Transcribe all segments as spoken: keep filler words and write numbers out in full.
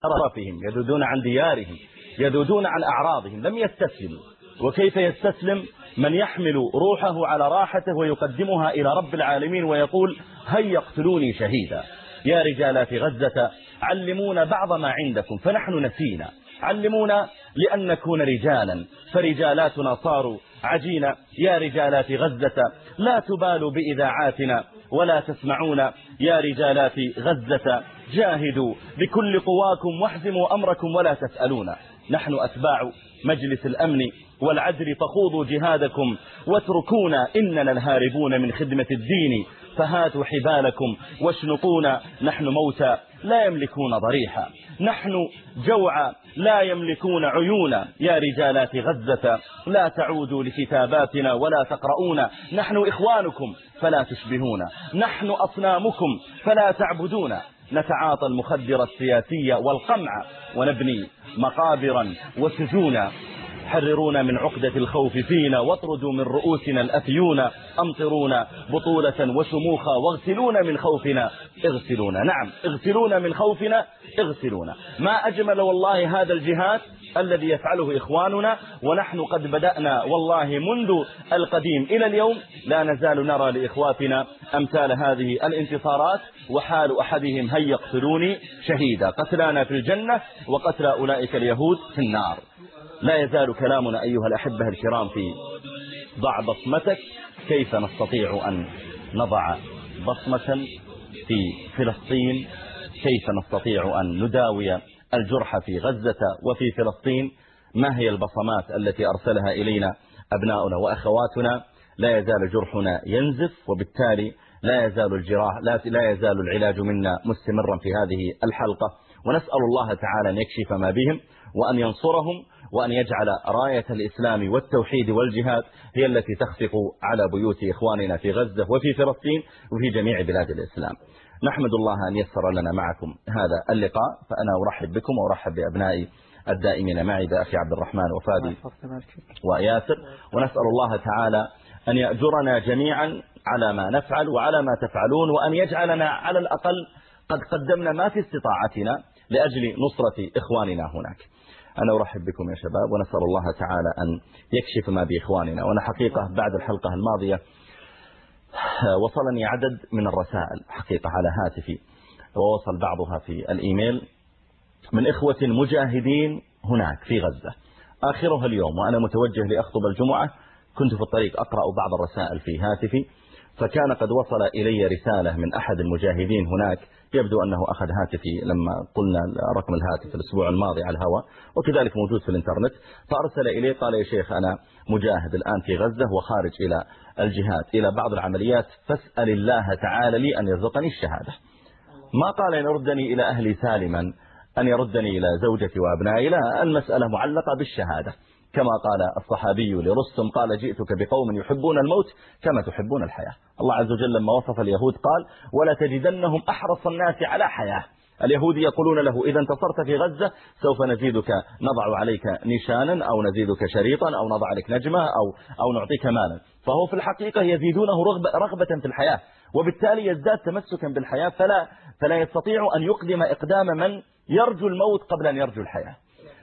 شرفهم، يذودون عن ديارهم، يذودون عن أعراضهم، لم يستسلموا. وكيف يستسلم من يحمل روحه على راحته ويقدمها إلى رب العالمين ويقول هيا اقتلوني شهيدا. يا رجالات غزة علمونا بعض ما عندكم فنحن نسينا، علمونا لأن نكون رجالا فرجالاتنا صاروا عجينا. يا رجالات غزة لا تبالوا بإذاعاتنا ولا تسمعون، يا رجالات غزة جاهدوا بكل قواكم واحزموا أمركم ولا تسألون. نحن أتباع مجلس الأمن والعدل فخوضوا جهادكم واتركونا إننا الهاربون من خدمة الدين، فهاتوا حبالكم واشنقونا. نحن موتى لا يملكون ضريحا، نحن جوعى لا يملكون عيونا. يا رجالات غزة لا تعودوا لكتاباتنا ولا تقرؤون، نحن إخوانكم فلا تشبهون، نحن أصنامكم فلا تعبدون. نتعاطى المخدر السياسي والقمع ونبني مقابرا وسجونا. حررونا من عقدة الخوف فينا واطردوا من رؤوسنا الأفيون. أمطرونا بطولة وشموخا واغسلونا من خوفنا اغسلونا. نعم اغسلونا من خوفنا اغسلونا. ما أجمل والله هذا الجهاد الذي يفعله إخواننا، ونحن قد بدأنا والله منذ القديم إلى اليوم لا نزال نرى لإخواتنا أمثال هذه الانتصارات، وحال أحدهم هيا يقتلوني شهيدا. قتلانا في الجنة وقتل أولئك اليهود في النار. لا يزال كلامنا أيها الأحبة الكرام في ضع بصمتك. كيف نستطيع أن نضع بصمة في فلسطين؟ كيف نستطيع أن نداوي الجرح في غزة وفي فلسطين؟ ما هي البصمات التي أرسلها إلينا أبناؤنا وأخواتنا؟ لا يزال جرحنا ينزف، وبالتالي لا يزال الجراح لا, لا يزال العلاج منا مستمرا في هذه الحلقة. ونسأل الله تعالى أن يكشف ما بهم وأن ينصرهم وأن يجعل راية الإسلام والتوحيد والجهاد هي التي تخفق على بيوت إخواننا في غزة وفي فلسطين وفي جميع بلاد الإسلام. نحمد الله أن يسر لنا معكم هذا اللقاء، فأنا أرحب بكم وأرحب بأبنائي الدائمين معي بأخي عبد الرحمن وفادي وياسر، ونسأل الله تعالى أن يأجرنا جميعا على ما نفعل وعلى ما تفعلون، وأن يجعلنا على الأقل قد قدمنا ما في استطاعتنا لأجل نصرة إخواننا هناك. أنا أرحب بكم يا شباب، ونسأل الله تعالى أن يكشف ما بإخواننا. وأنا حقيقة بعد الحلقة الماضية وصلني عدد من الرسائل حقيقة على هاتفي، ووصل بعضها في الإيميل من إخوة مجاهدين هناك في غزة. آخرها اليوم وأنا متوجه لأخطب الجمعة كنت في الطريق أقرأ بعض الرسائل في هاتفي، فكان قد وصل إلي رسالة من أحد المجاهدين هناك، يبدو أنه أخذ هاتفي لما قلنا رقم الهاتف الأسبوع الماضي على الهواء، وكذلك موجود في الإنترنت، فأرسل إليه قال يا شيخ أنا مجاهد الآن في غزة وخارج إلى الجهاد إلى بعض العمليات، فاسأل الله تعالى لي أن يرزقني الشهادة. ما قال أن يردني إلى أهلي سالما، أن يردني إلى زوجتي وأبنائي، لا، المسألة معلقة بالشهادة. كما قال الصحابي لرستم قال جئتك بقوم يحبون الموت كما تحبون الحياة. الله عز وجل لما وصف اليهود قال ولا تجدنهم أحرص الناس على حياة. اليهود يقولون له إذا انتصرت في غزة سوف نزيدك، نضع عليك نشانا أو نزيدك شريطا أو نضع عليك نجمة أو, أو نعطيك مالا. فهو في الحقيقة يزيدونه رغبة, رغبة في الحياة، وبالتالي يزداد تمسكا بالحياة، فلا, فلا يستطيع أن يقدم إقدام من يرجو الموت قبل أن يرجو الحياة.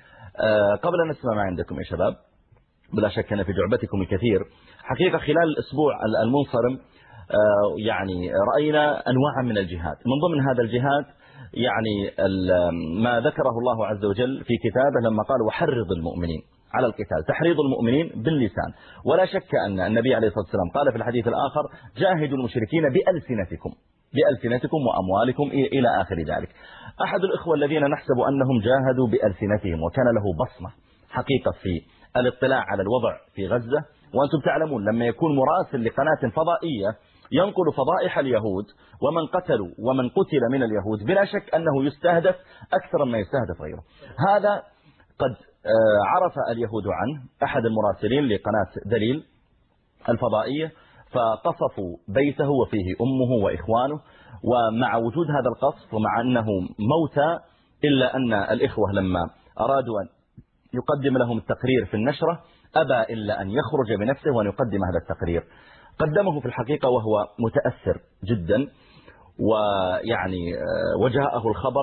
أه قبل أن نسمع ما عندكم يا شباب، بلا شك أن في جعبتكم الكثير. حقيقة خلال الأسبوع المنصرم أه يعني رأينا أنواع من الجهاد. من ضمن هذا الجهاد يعني ما ذكره الله عز وجل في كتابه لما قال وحرض المؤمنين على القتال، تحريض المؤمنين باللسان. ولا شك أن النبي عليه الصلاة والسلام قال في الحديث الآخر جاهدوا المشركين بألسنتكم بألسنتكم وأموالكم إلى آخر ذلك. أحد الإخوة الذين نحسب أنهم جاهدوا بألسنتهم وكان له بصمة حقيقة في الاطلاع على الوضع في غزة، وأنتم تعلمون لما يكون مراسل لقناة فضائية ينقل فضائح اليهود ومن قتلوا ومن قتل من اليهود، بلا شك أنه يستهدف أكثر مما يستهدف غيره. هذا قد عرف اليهود عنه أحد المراسلين لقناة دليل الفضائية، فقصفوا بيته وفيه أمه وإخوانه. ومع وجود هذا القصف ومع أنه موتى، إلا أن الإخوة لما أرادوا أن يقدم لهم التقرير في النشرة أبى إلا أن يخرج بنفسه وأن يقدم هذا التقرير. قدمه في الحقيقة وهو متأثر جدا، ويعني وجاءه الخبر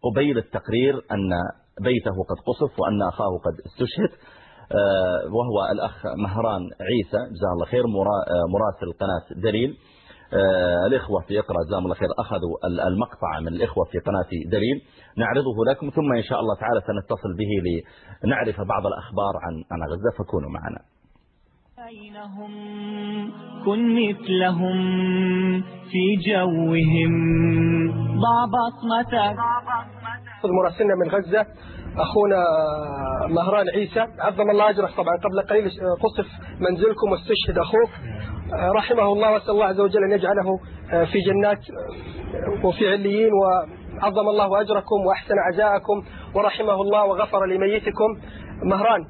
قبيل التقرير أن بيته قد قصف وأن أخاه قد استشهد، وهو الأخ مهران عيسى جزاه الله خير مراسل قناة دليل. الإخوة في اقرأ جزاهم الله خير أخذوا المقطع من الإخوة في قناة دليل، نعرضه لكم ثم إن شاء الله تعالى سنتصل به لنعرف بعض الأخبار عن عن غزة، فكونوا معنا. بينهم كن مثلهم في جوهم ضع بصمتك. مراسلنا من غزة أخونا مهران عيسى عظم الله أجره، طبعا قبل قليل قصف منزلكم واستشهد أخوك رحمه الله، وأسأل الله عز وجل أن يجعله في جنات وفي عليين، وعظم الله أجركم وأحسن عزاءكم ورحمه الله وغفر لميتكم. مهران.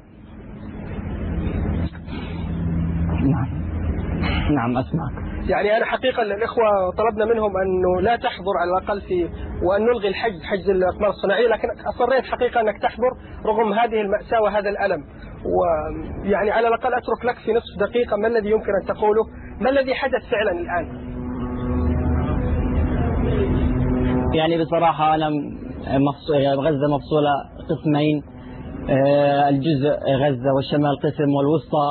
نعم نعم أسمعك. يعني أنا حقيقة الإخوة طلبنا منهم أنه لا تحضر على الأقل في وأن نلغي الحجز حجز الأقمار الصناعية، لكن أصريت حقيقة أنك تحضر رغم هذه المأساة وهذا الألم. ويعني على الأقل أترك لك في نصف دقيقة ما الذي يمكن أن تقوله، ما الذي حدث فعلا الآن؟ يعني بصراحة أنا غزة مفصولة قسمين، الجزء غزة والشمال قسم والوسطى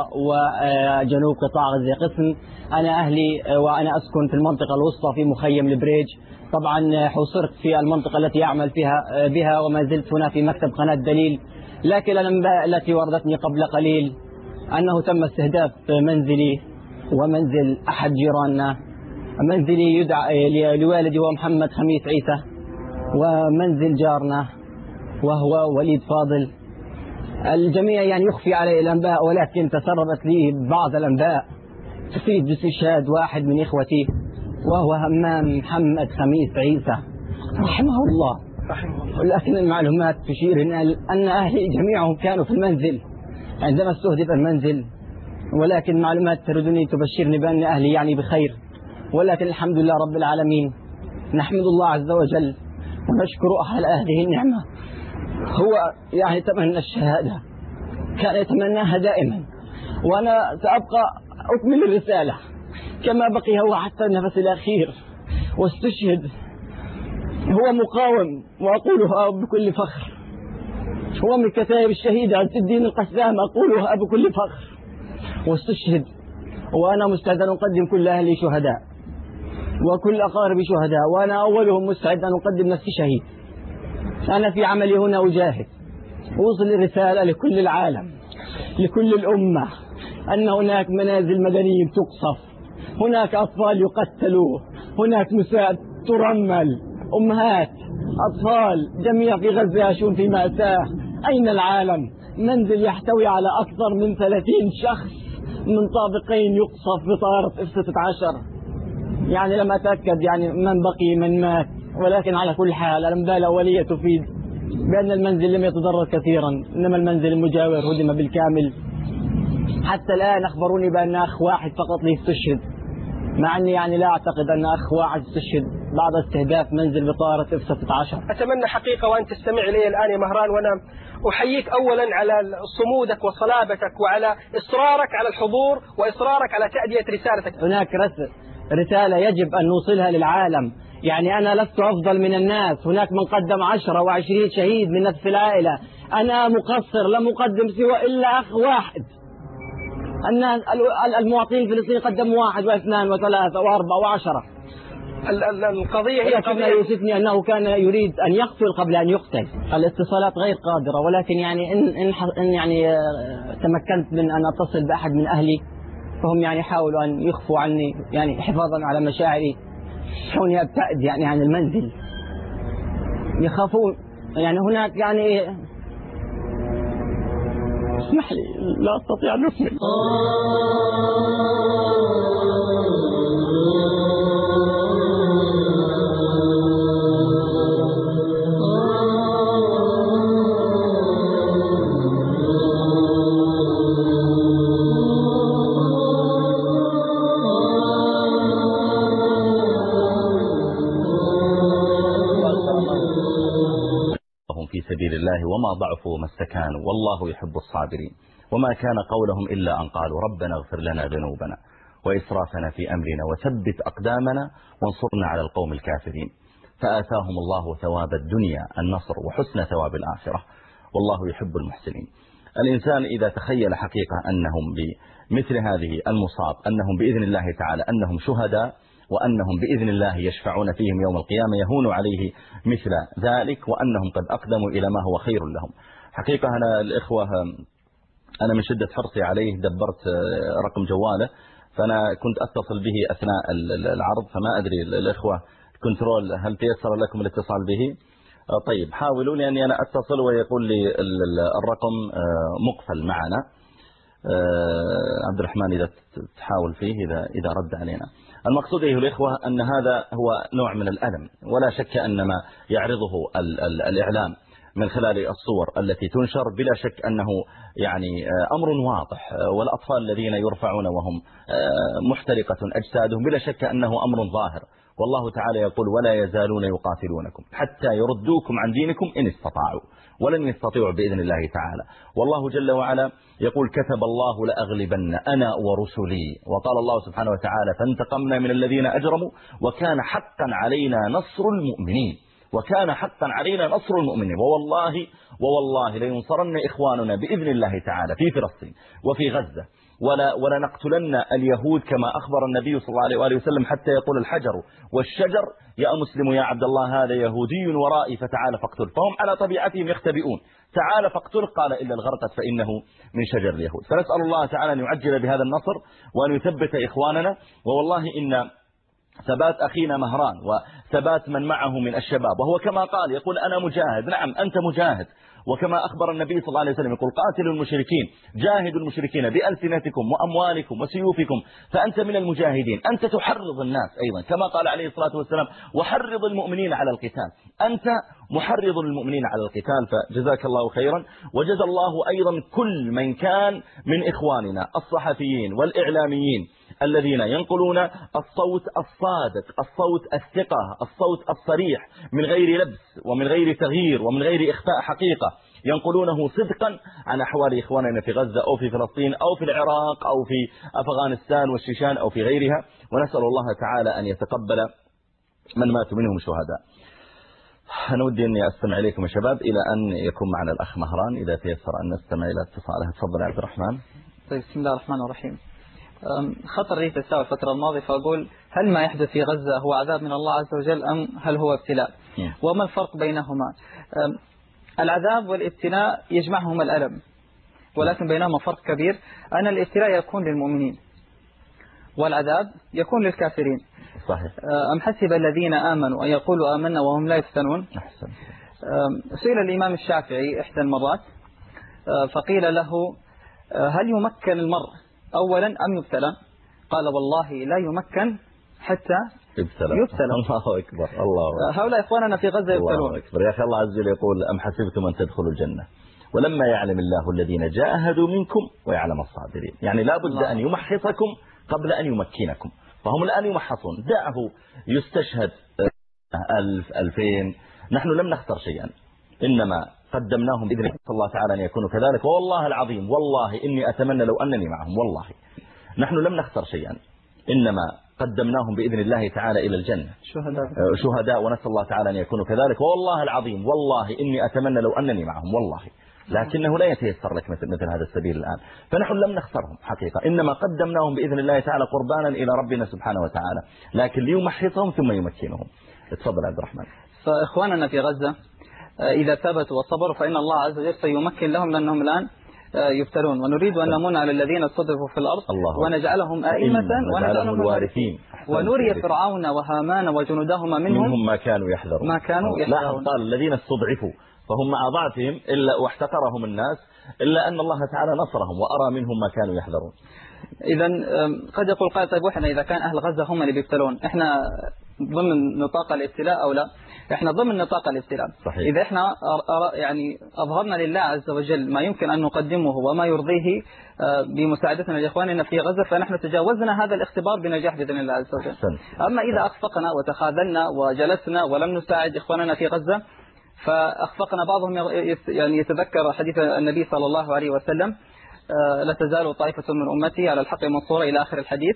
وجنوب قطاع غزة قسم. أنا أهلي وأنا أسكن في المنطقة الوسطى في مخيم البريج. طبعا حصرت في المنطقة التي أعمل فيها بها وما زلت هنا في مكتب قناة دليل، لكن الأنباء التي وردتني قبل قليل أنه تم استهداف منزلي ومنزل أحد جيراننا. منزلي يدعى لوالدي هو محمد خميس عيسى، ومنزل جارنا وهو وليد فاضل. الجميع يعني يخفي علي الأنباء، ولكن تسربت لي بعض الأنباء تفيد باستشهاد واحد من إخوتي وهو همام محمد خميس عيسى رحمه الله. لكن المعلومات تشير أن أهلي جميعهم كانوا في المنزل عندما استهدف المنزل، ولكن معلومات تردني تبشرني بأن أهلي يعني بخير. ولكن الحمد لله رب العالمين، نحمد الله عز وجل ونشكر أهل هذه النعمة. هو يعني تمنى الشهادة، كان يتمناها دائما، وأنا سأبقى أكمل الرسالة كما بقي هو حتى النفس الأخير واستشهد. هو مقاوم وأقولها بكل فخر، هو من كتائب الشهيد عز الدين القسام، أقولها بكل فخر، واستشهد. وأنا مستعد أن أقدم كل أهلي شهداء وكل أقاربي شهداء، وأنا أولهم مستعد أن أقدم نفسي شهيد. أنا في عملي هنا أجاهد، أوصل الرسالة لكل العالم لكل الأمة أن هناك منازل مدنيين تقصف، هناك أطفال يقتلوا، هناك نساء ترمل، أمهات أطفال جميع في غزة يعيشون في مأساة. أين العالم؟ منزل يحتوي على أكثر من ثلاثين شخص من طابقين يقصف بطائرة إف ستة عشر. يعني لم أتأكد يعني من بقي من مات، ولكن على كل حال الأنباء الأولية تفيد بأن المنزل لم يتضرر كثيرا، إنما المنزل المجاور هدم بالكامل. حتى الآن أخبروني بأن أخ واحد فقط لي استشهد، مع أني يعني لا أعتقد أن أخ واحد استشهد بعد استهداف منزل بطائرة إف ستة عشر. أتمنى حقيقة وأن تستمع إلي الآن يا مهران، وأنا أحييك أولا على صمودك وصلابتك وعلى إصرارك على الحضور وإصرارك على تأدية رسالتك. هناك رسالة يجب أن نوصلها للعالم، يعني أنا لست أفضل من الناس، هناك من قدم عشرة وعشرين شهيد من نفس العائلة، أنا مقصر لم أقدم سوى إلا أخ واحد. الناس المواطنين الفلسطينيين قدموا واحد واثنان وثلاثة وأربعة وعشرة. القضية هي قضية يوسفني أنه كان يريد أن يقتل قبل أن يقتل. الاتصالات غير قادرة، ولكن يعني إن, إن, إن يعني تمكنت من أن أتصل بأحد من أهلي فهم يعني حاولوا أن يخفوا عني، يعني حفاظا على مشاعري كوني أبتعد يعني عن المنزل، يخافون. يعني هناك يعني اسمح لي لا أستطيع أن أكمل. في سبيل الله وما ضعفوا وما استكانوا والله يحب الصابرين، وما كان قولهم إلا أن قالوا ربنا اغفر لنا ذنوبنا وإسرافنا في أمرنا وثبت أقدامنا وانصرنا على القوم الكافرين. فآتاهم الله ثواب الدنيا النصر وحسن ثواب الآخرة، والله يحب المحسنين. الإنسان إذا تخيل حقيقة أنهم بمثل هذه المصاب أنهم بإذن الله تعالى أنهم شهداء وأنهم بإذن الله يشفعون فيهم يوم القيامة، يهون عليه مثل ذلك، وأنهم قد أقدموا إلى ما هو خير لهم. حقيقة أنا الإخوة أنا من شدة حرصي عليه دبرت رقم جواله، فأنا كنت أتصل به أثناء العرض، فما أدري الإخوة كنترول هل تيسر لكم الاتصال به؟ طيب حاولوا، لأني أنا أتصل ويقول لي الرقم مقفل معنا. عبد الرحمن إذا تحاول فيه إذا إذا رد علينا. المقصود أيها الإخوة أن هذا هو نوع من الألم، ولا شك أن ما يعرضه ال ال الإعلام من خلال الصور التي تنشر بلا شك أنه يعني أمر واضح، والأطفال الذين يرفعون وهم محترقة أجسادهم بلا شك أنه أمر ظاهر، والله تعالى يقول ولا يزالون يقاتلونكم حتى يردوكم عن دينكم إن استطاعوا، ولن يستطيعوا بإذن الله تعالى. والله جل وعلا يقول كتب الله لأغلبن أنا ورسلي، وقال الله سبحانه وتعالى فانتقمنا من الذين أجرموا وكان حقا علينا نصر المؤمنين، وكان حقا علينا نصر المؤمنين. ووالله ووالله لينصرن إخواننا بإذن الله تعالى في فلسطين وفي غزة، ولا ولنقتلن اليهود كما أخبر النبي صلى الله عليه وآله وسلم حتى يقول الحجر والشجر يا مسلم يا عبد الله هذا يهودي ورائي فتعال فاقتل، فهم على طبيعتهم يختبئون، تعال فاقتل قال إلا الغرقت فإنه من شجر اليهود. فنسأل الله تعالى أن يعجل بهذا النصر وأن يثبت إخواننا. ووالله إن ثبات أخينا مهران وثبات من معه من الشباب، وهو كما قال يقول أنا مجاهد، نعم أنت مجاهد، وكما أخبر النبي صلى الله عليه وسلم يقول قاتلوا المشركين جاهدوا المشركين بألسنتكم وأموالكم وسيوفكم فأنت من المجاهدين، أنت تحرض الناس أيضا كما قال عليه الصلاة والسلام وحرض المؤمنين على القتال، أنت محرض المؤمنين على القتال. فجزاك الله خيرا، وجزا الله أيضا كل من كان من إخواننا الصحفيين والإعلاميين الذين ينقلون الصوت الصادق، الصوت الثقة، الصوت الصريح من غير لبس ومن غير تغيير ومن غير إخفاء حقيقة، ينقلونه صدقا عن أحوال إخواننا في غزة أو في فلسطين أو في العراق أو في أفغانستان والشيشان أو في غيرها. ونسأل الله تعالى أن يتقبل من ماتوا منهم شهداء. أنا ودي أني أستمع إليكم يا شباب إلى أن يكون معنا الأخ مهران إذا تيسر أن نستمع إلى اتصاله. تفضل يا عبد الرحمن. طيب بسم الله الرحمن الرحيم. خطر لي تساوي الفترة الماضية فأقول هل ما يحدث في غزة هو عذاب من الله عز وجل أم هل هو ابتلاء؟ وما الفرق بينهما؟ العذاب والابتلاء يجمعهما الألم، ولكن بينهما فرق كبير، أن الابتلاء يكون للمؤمنين والعذاب يكون للكافرين. صحيح. أم حسب الذين آمنوا أن يقولوا آمنا وهم لا يفتنون. أحسن. سئل الإمام الشافعي إحدى المرات فقيل له هل يمكن المرء أولا أم يبتلى؟ قال والله لا يمكن حتى يبتلى. يبتلى. الله أكبر. الله أكبر. هؤلاء إخواننا في غزة يبتلون. الله أكبر. يا أخي الله عز وجل يقول أم حسبتم أن تدخلوا الجنة ولما يعلم الله الذين جاهدوا منكم ويعلم الصابرين. يعني لا بد أن يمحصكم قبل أن يمكنكم، فهم الآن يمحصون. دعه يستشهد ألف ألفين، نحن لم نختر شيئا، إنما قدمناهم بإذن الله تعالى أن يكونوا كذلك. والله العظيم والله إني أتمنى لو أنني معهم، والله نحن لم نختر شيئا، إنما قدمناهم بإذن الله تعالى إلى الجنة شهداء شهداء ونسأل الله تعالى أن يكونوا كذلك. والله العظيم والله إني أتمنى لو أنني معهم، والله لكنه لا يتيسر لك مثل, مثل هذا السبيل الآن. فنحن لم نخترهم حقيقة، إنما قدمناهم بإذن الله تعالى قربانا إلى ربنا سبحانه وتعالى، لكن ليمحصهم ثم يمكنهم. اتفضل عبد الرحمن. فإخواننا في غزة إذا ثبتوا وصبروا فإن الله عز وجل سيمكن لهم لأنهم الآن يبتلون، ونريد أن نمن على الذين استضعفوا في الأرض ونجعلهم أئمة ونجعلهم الوارثين، ونري فرعون وهامان وجنودهما منهم, منهم ما كانوا يحذرون ما كانوا يحذرون. لا قال الذين استضعفوا فهم مع ضعفهم إلا واحتقرهم الناس، إلا أن الله تعالى نصرهم وأرى منهم ما كانوا يحذرون. إذا قد يقول قائل طيب وإحنا إذا كان أهل غزة هم اللي بيبتلون إحنا ضمن نطاق الابتلاء أو لا؟ إحنا ضمن نطاق الابتلاء. صحيح. إذا إحنا يعني أظهرنا لله عز وجل ما يمكن أن نقدمه وما يرضيه بمساعدتنا لإخواننا في غزة فنحن تجاوزنا هذا الاختبار بنجاح بإذن الله عز وجل. أما إذا أخفقنا وتخاذلنا وجلسنا ولم نساعد إخواننا في غزة، فأخفقنا بعضهم يعني يتذكر حديث النبي صلى الله عليه وسلم لا تزال طائفة من أمتي على الحق منصورة إلى آخر الحديث.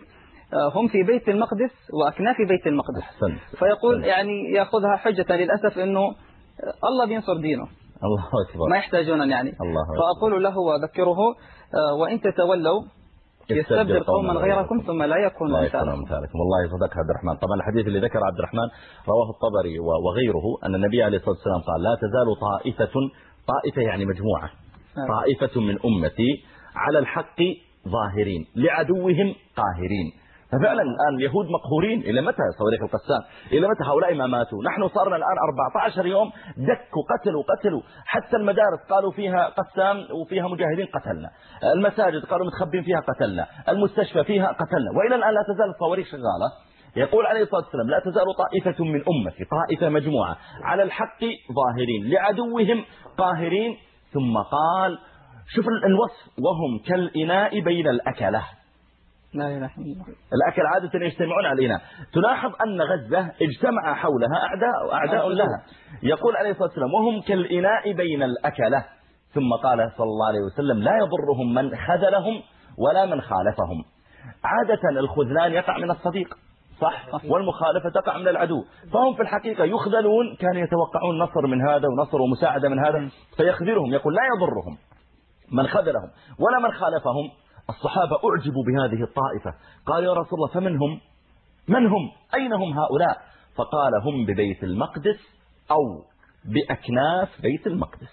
هم في بيت المقدس وأكناف بيت المقدس. فيقول يعني يأخذها حجة للأسف أنه الله بينصر دينه، الله أكبر، ما يحتاجون يعني. الله أكبر. فأقول له وأذكره وإن تتولوا يستبدل قوما غيركم ثم لا يكون أمثالكم. والله صدق عبد الرحمن. طبعا الحديث اللي ذكر عبد الرحمن رواه الطبري وغيره أن النبي عليه الصلاة والسلام قال لا تزال طائفة، طائفة يعني مجموعة، طائفة من أمتي على الحق ظاهرين لعدوهم قاهرين. ففعلا الآن اليهود مقهورين. إلى متى صواريخ القسام؟ إلى متى هؤلاء ما ماتوا؟ نحن صارنا الآن أربعة عشر يوم دكوا قتلوا قتلوا حتى المدارس قالوا فيها قسام وفيها مجاهدين قتلنا، المساجد قالوا متخبين فيها قتلنا، المستشفى فيها قتلنا، وإلى الآن لا تزال الصواريخ شغالة. يقول عليه الصلاة والسلام لا تزال طائفة من أمتي، طائفة مجموعة على الحق ظاهرين لعدوهم قاهرين. ثم قال شوف الوصف وهم كالإناء بين الأكلة. لا إله إلا الله. الأكل عادة يجتمعون على الإناء. تلاحظ أن غزة اجتمع حولها أعداء أعداء لها. يقول عليه الصلاة والسلام وهم كالإناء بين الأكلة. ثم قال صلى الله عليه وسلم لا يضرهم من خذلهم ولا من خالفهم. عادة الخذلان يقع من الصديق صح، والمخالفة تقع من العدو. فهم في الحقيقة يخذلون، كانوا يتوقعون نصر من هذا ونصر ومساعدة من هذا فيخذلهم. يقول لا يضرهم من خذلهم ولا من خالفهم. الصحابة أعجبوا بهذه الطائفة، قال يا رسول الله فمن هم؟ من هم؟ أين هم هؤلاء؟ فقال هم ببيت المقدس أو بأكناف بيت المقدس،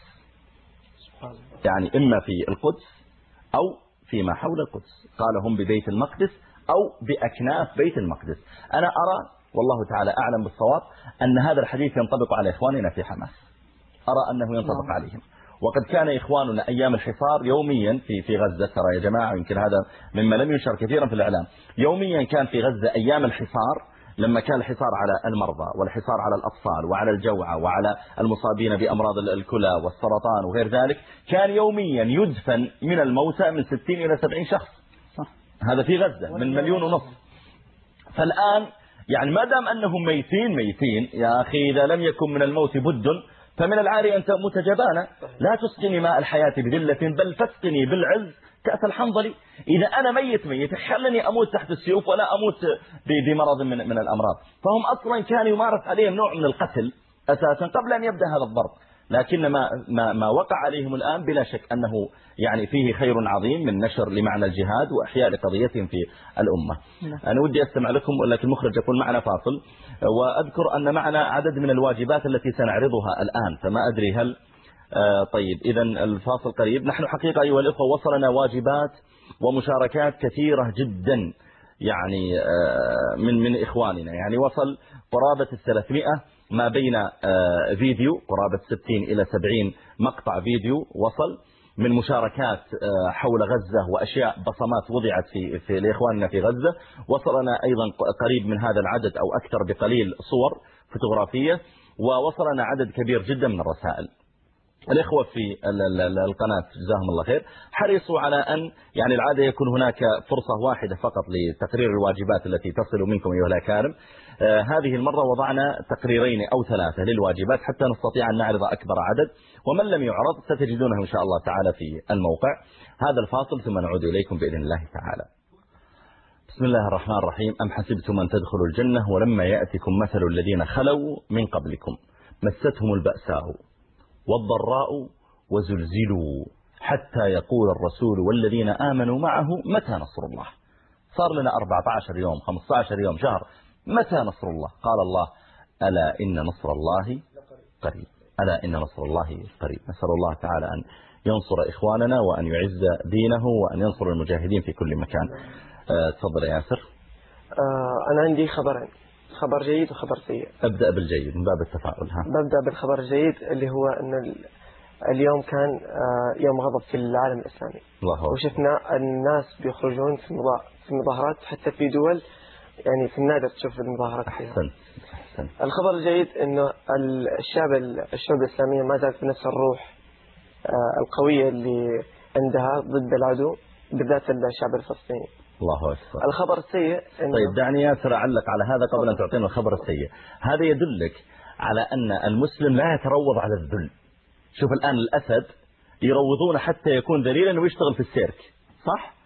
يعني إما في القدس أو فيما حول القدس. قال هم ببيت المقدس أو بأكناف بيت المقدس. أنا أرى والله تعالى أعلم بالصواب أن هذا الحديث ينطبق على إخواننا في حماس، أرى أنه ينطبق عليهم. وقد كان إخواننا أيام الحصار يوميا في في غزة، ترى يا جماعة يمكن هذا مما لم ينشر كثيرا في الإعلام، يوميا كان في غزة أيام الحصار لما كان الحصار على المرضى والحصار على الأطفال وعلى الجوعى وعلى المصابين بأمراض الكلى والسرطان وغير ذلك، كان يوميا يدفن من الموتى من ستين إلى سبعين شخص. هذا في غزة من مليون ونصف. فالآن يعني ما دام أنهم ميتين ميتين يا أخي، إذا لم يكن من الموت بد فمن العاري أن تموت جبانا. لا تسقني ماء الحياة بذلة بل فاسقني بالعز كأس الحنظل. إذا أنا ميت ميت خلني أموت تحت السيوف ولا أموت بمرض من من الأمراض. فهم أصلا كان يمارس عليهم نوع من القتل أساسا قبل أن يبدأ هذا الضرب. لكن ما, ما, ما وقع عليهم الآن بلا شك أنه يعني فيه خير عظيم من نشر لمعنى الجهاد وإحياء لقضيتهم في الأمة. أنا ودي أستمع لكم، ولكن المخرج يكون معنا فاصل، وأذكر أن معنا عدد من الواجبات التي سنعرضها الآن، فما أدري هل آه طيب إذا الفاصل قريب. نحن حقيقة أيها الأخوة وصلنا واجبات ومشاركات كثيرة جدا يعني آه من من إخواننا، يعني وصل قرابة الثلاثمائة ما بين فيديو قرابة ستين إلى سبعين مقطع فيديو وصل من مشاركات حول غزة وأشياء بصمات وضعت في, في لإخواننا في غزة. وصلنا أيضا قريب من هذا العدد أو أكثر بقليل صور فوتوغرافية، ووصلنا عدد كبير جدا من الرسائل. الإخوة في القناة جزاهم الله خير حرصوا على أن يعني العادة يكون هناك فرصة واحدة فقط لتقرير الواجبات التي تصل منكم أيها الأكارم. آه هذه المرة وضعنا تقريرين أو ثلاثة للواجبات حتى نستطيع أن نعرض أكبر عدد، ومن لم يعرض ستجدونه إن شاء الله تعالى في الموقع. هذا الفاصل ثم نعود إليكم بإذن الله تعالى. بسم الله الرحمن الرحيم. أم حسبتم أن تدخلوا الجنة ولما يأتكم مثل الذين خلوا من قبلكم مستهم البأساء والضراء وزلزلوا حتى يقول الرسول والذين آمنوا معه متى نصر الله. صار لنا أربعة عشر يوم خمسة عشر يوم شهر، متى نصر الله؟ قال الله ألا إن نصر الله قريب، ألا إن نصر الله قريب. نسأل الله تعالى أن ينصر إخواننا وأن يعز دينه وأن ينصر المجاهدين في كل مكان. أه تفضل يا ياسر. أه أنا عندي خبرين، خبر جيد وخبر سيء. أبدأ بالجيد من باب التفاؤل. ها ببدأ بالخبر الجيد اللي هو أن اليوم كان يوم غضب في العالم الإسلامي، الله وشفنا الناس بيخرجون في المظاهرات حتى في دول يعني في النادر تشوف المظاهرات فيها. أحسن. أحسن. الخبر الجيد أنه الشعب الشعوب الإسلامية ما زالت بنفس الروح القوية اللي عندها ضد العدو بالذات الشعب الفلسطيني. الله أكبر. الخبر السيء إنه طيب دعني ياسر أعلق على هذا قبل أن تعطينا الخبر السيء. هذا يدلك على أن المسلم لا يتروض على الذل. شوف الآن الأسد يروضون حتى يكون ذليلا ويشتغل في السيرك، صح؟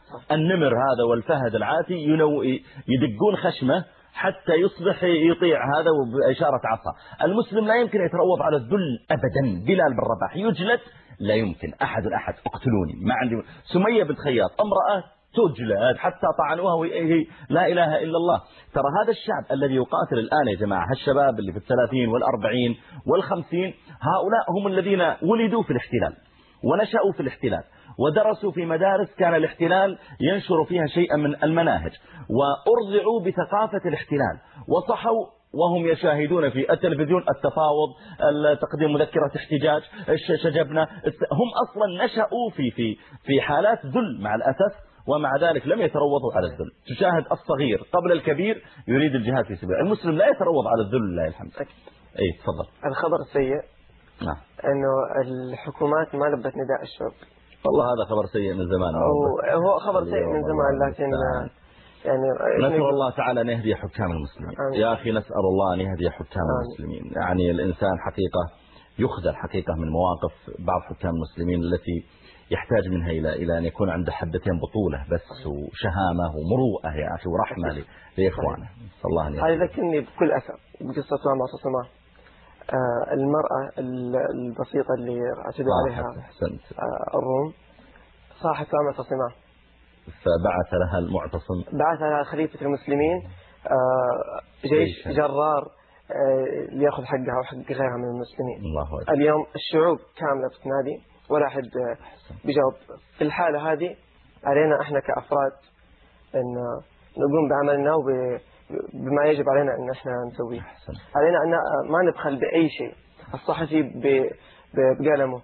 النمر هذا والفهد العاتي ينو يدقون خشمه حتى يصبح يطيع هذا وبإشارة عصا. المسلم لا يمكن يتروض على الذل أبدا. بلال بن رباح يجلد، لا يمكن. أحد أحد اقتلوني، ما عندي. سمية بنت خياط امرأة تجلد حتى طعنوها وهي لا إله إلا الله. ترى هذا الشعب الذي يقاتل الآن يا جماعة، هالشباب اللي في الثلاثين والأربعين والخمسين، هؤلاء هم الذين ولدوا في الاحتلال ونشأوا في الاحتلال ودرسوا في مدارس كان الاحتلال ينشر فيها شيئا من المناهج، وأرضعوا بثقافة الاحتلال، وصحوا وهم يشاهدون في التلفزيون التفاوض، تقديم مذكرة احتجاج، شجبنا. هم أصلا نشأوا في في في حالات ذل مع الأسف، ومع ذلك لم يتروضوا على الذل. تشاهد الصغير قبل الكبير يريد الجهاد في سبيل. المسلم لا يتروض على الذل لله الحمد. اي تفضل. الخبر السيء نعم انه الحكومات ما لبت نداء الشعب. والله هذا خبر سيء من زمان. هو خبر سيء من زمان، لكن يعني نسأل الله تعالى أن يهدي حكام المسلمين. آمين. يا أخي نسأل الله أن يهدي حكام آمين. المسلمين. يعني الإنسان حقيقة يخذل حقيقة من مواقف بعض حكام المسلمين التي يحتاج منها إلى إلى أن يكون عنده حبتين بطولة بس وشهامة ومروءة يا أخي ورحمة لإخوانه. صلى الله عليه وسلم. هذا ذكرني بكل أسف بقصة مع صماء، آه المرأة البسيطة اللي اعتدوا آه عليها آه الروم، صاحت مع صماء، فبعث لها المعتصم، بعث لها خليفة المسلمين آه جيش جرار آه ليأخذ حقها وحق غيرها من المسلمين. الله أكبر. اليوم الشعوب كاملة بتنادي ولا أحد بيجاوب. في الحالة هذه علينا احنا كأفراد ان نقوم بعملنا وبما يجب علينا ان احنا نسويه. علينا ان ما نبخل بأي شيء. الصحفي بقلمه،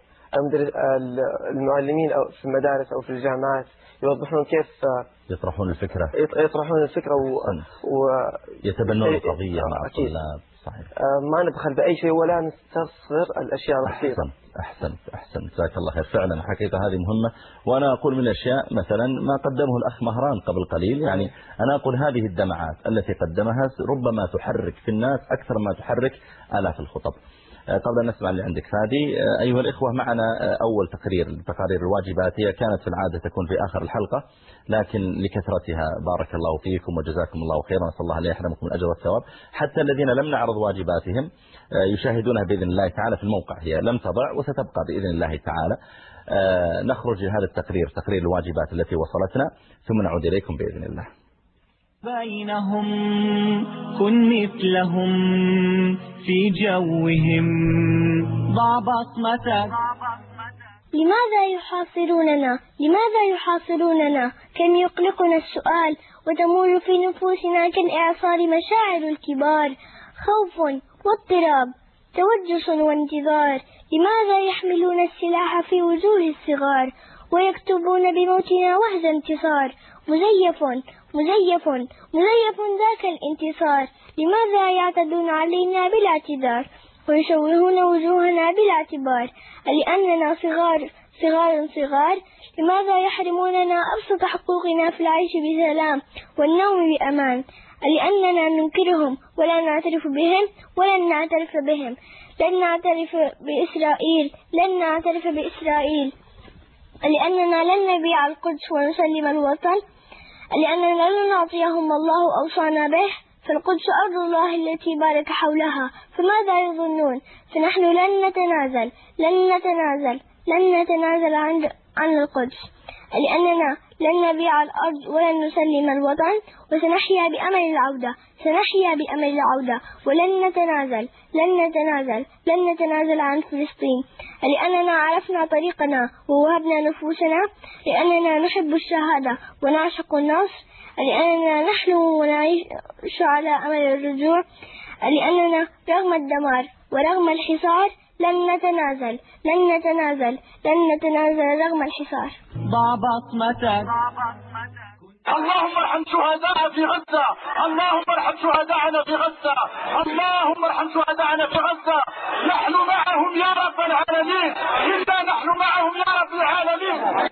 المعلمين أو في المدارس أو في الجامعات يوضحون كيف يطرحون الفكرة يطرحون الفكرة ويتبنون و... القضية مع الطلاب. صحيح. ما نبخل بأي شيء ولا نستصغر الأشياء البسيطة. أحسن أحسنت أحسنت جزاك الله خير. فعلا حقيقة هذه مهمة. وأنا أقول من الأشياء مثلا ما قدمه الأخ مهران قبل قليل، يعني أنا أقول هذه الدمعات التي قدمها ربما تحرك في الناس أكثر ما تحرك آلاف الخطب. قبل أن نسمع اللي عندك فادي، أيها الإخوة معنا أول تقرير تقارير الواجبات، هي كانت في العادة تكون في آخر الحلقة، لكن لكثرتها بارك الله فيكم وجزاكم الله خيرا، نسأل الله أن يحرمكم الأجر والثواب. حتى الذين لم نعرض واجباتهم يشاهدونها بإذن الله تعالى في الموقع، هي لم تضع وستبقى بإذن الله تعالى. نخرج هذا التقرير تقرير الواجبات التي وصلتنا ثم نعود إليكم بإذن الله. بينهم كن مثلهم في جوهم ضع بصمتك. لماذا يحاصروننا؟ لماذا يحاصروننا؟ كم يقلقنا السؤال وتمر في نفوسنا كالإعصار مشاعر الكبار، خوف واضطراب توجس وانتظار. لماذا يحملون السلاح في وجوه الصغار ويكتبون بموتنا وهز انتصار؟ مزيف مزيف مزيف ذاك الانتصار. لماذا يعتدون علينا بلا اعتذار ويشوهون وجوهنا بلا اعتبار؟ لأننا صغار صغار صغار. لماذا يحرموننا أبسط حقوقنا في العيش بسلام والنوم بأمان؟ لأننا ننكرهم ولا نعترف بهم ولن نعترف بهم. لن نعترف بإسرائيل لن نعترف بإسرائيل لأننا لن نبيع القدس ونسلم الوطن. لأننا لن نعطيهم الله أوصانا به، فالقدس أرض الله التي بارك حولها. فماذا يظنون؟ فنحن لن نتنازل لن نتنازل لن نتنازل عن عن القدس، لأننا لن نبيع الأرض ولن نسلم الوطن، وسنحيا بأمل العودة سنحيا بأمل العودة ولن نتنازل لن نتنازل لن نتنازل عن فلسطين. لأننا عرفنا طريقنا ووهبنا نفوسنا. لأننا نحب الشهادة ونعشق النصر. لأننا نحلم ونعيش على أمل الرجوع. لأننا رغم الدمار ورغم الحصار لن نتنازل لن نتنازل لن نتنازل رغم الحصار. ضع بصمتك. اللهم ارحم شهداء في غزة، اللهم ارحم شهداءنا في غزة، اللهم ارحم شهداءنا في غزة. نحن معهم يا رب العالمين، إلا نحن معهم يا رب العالمين.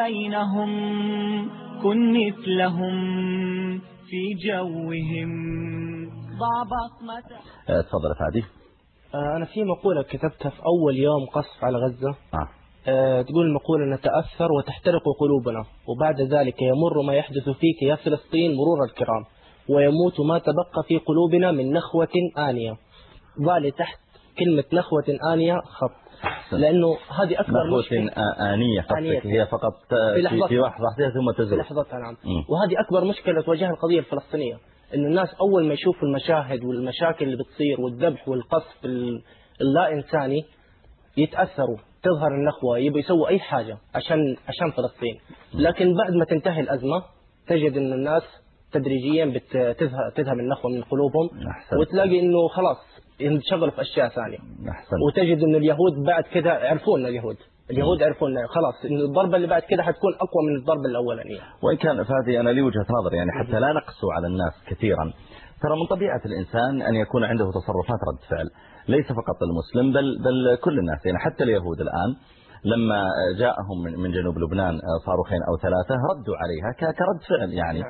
بينهم كن مثلهم في جوهم ضع بصمة. تفضل فادي. أنا في مقولة كتبتها في أول يوم قصف على غزة. آه. أه تقول المقولة: نتأثر وتحترق قلوبنا، وبعد ذلك يمر ما يحدث فيك يا فلسطين مرور الكرام، ويموت ما تبقى في قلوبنا من نخوة آنية. ضالي تحت كلمة نخوة آنية خط، لأنه هذه أكبر نخوة مشكلة. آنية خطك هي فقط في لحظتها في لحظتها ثم تزول. في لحظتها نعم. وهذه أكبر مشكلة تواجهها القضية الفلسطينية، إنه الناس أول ما يشوفوا المشاهد والمشاكل اللي بتصير والذبح والقصف اللا إنساني يتأثروا، تظهر النخوة، يبوا يسووا أي حاجة عشان عشان فلسطين. لكن بعد ما تنتهي الأزمة تجد إن الناس تدريجيا بتذهب تذهب النخوة من قلوبهم. أحسن. وتلاقي إنه خلاص ينشغلوا في أشياء ثانية. أحسن. وتجد إن اليهود بعد كده عرفونا اليهود اليهود عرفونا خلاص إن الضربة اللي بعد كده حتكون أقوى من الضربة الأولانية. وإن كان فهذه أنا لي وجهة نظر، يعني حتى لا نقسو على الناس كثيرا. ترى من طبيعة الإنسان أن يكون عنده تصرفات رد فعل، ليس فقط المسلم بل بل كل الناس. يعني حتى اليهود الآن لما جاءهم من جنوب لبنان صاروخين أو ثلاثة ردوا عليها كرد فعل. يعني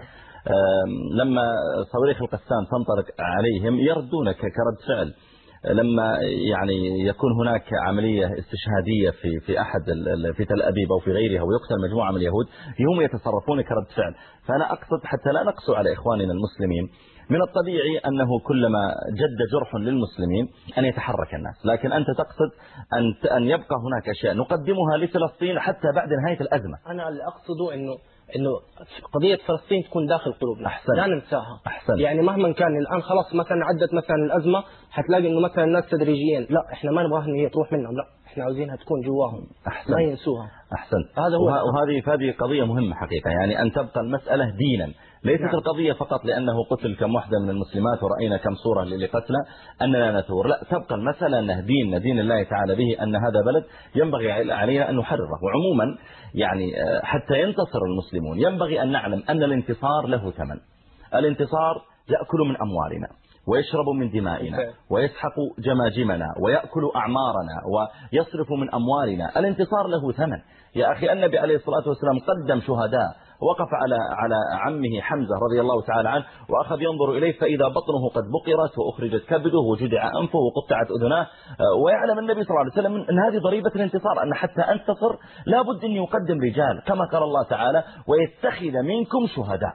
لما صواريخ القسام تنطلق عليهم يردون كرد فعل. لما يعني يكون هناك عملية استشهادية في في أحد في تل أبيب أو في غيرها ويقتل مجموعة من اليهود هم يتصرفون كرد فعل. فأنا أقصد حتى لا نقسو على إخواننا المسلمين، من الطبيعي أنه كلما جد جرح للمسلمين أن يتحرك الناس، لكن أنت تقصد أن أن يبقى هناك أشياء نقدمها لفلسطين حتى بعد نهاية الأزمة. أنا اللي أقصده إنه إنه قضية فلسطين تكون داخل قلوبنا. أحسن. لا ننساها. أحسن. يعني مهما كان الآن خلاص مثلا عدت مثلا الأزمة، حتلاقي إنه مثلا الناس تدريجيا لا إحنا ما نبغاها إن هي تروح منهم، لا إحنا عاوزينها تكون جواهم. أحسن. ما ينسوها. أحسن. هذا هو. وهذه هذه قضية مهمة حقيقة، يعني أن تبقى المسألة دينا، ليست نعم. القضية فقط لأنه قتل كم واحدة من المسلمات ورأينا كم صورة لقتلى أننا نثور، لا، تبقى المسألة أنه دين دين الله تعالى به، أن هذا بلد ينبغي علينا أن نحرره. وعموما يعني حتى ينتصر المسلمون ينبغي أن نعلم أن الانتصار له ثمن. الانتصار يأكل من أموالنا ويشرب من دمائنا ويسحق جماجمنا ويأكل أعمارنا ويصرف من أموالنا. الانتصار له ثمن يا أخي. النبي عليه الصلاة والسلام قدم شهداء، وقف على على عمه حمزة رضي الله تعالى عنه وأخذ ينظر إليه فإذا بطنه قد بقرت وأخرجت كبده وجدع أنفه وقطعت أذناه. ويعلم النبي صلى الله عليه وسلم أن هذه ضريبة الانتصار، أن حتى أنتصر لابد أن يقدم رجال كما قال الله تعالى: ويتخذ منكم شهداء.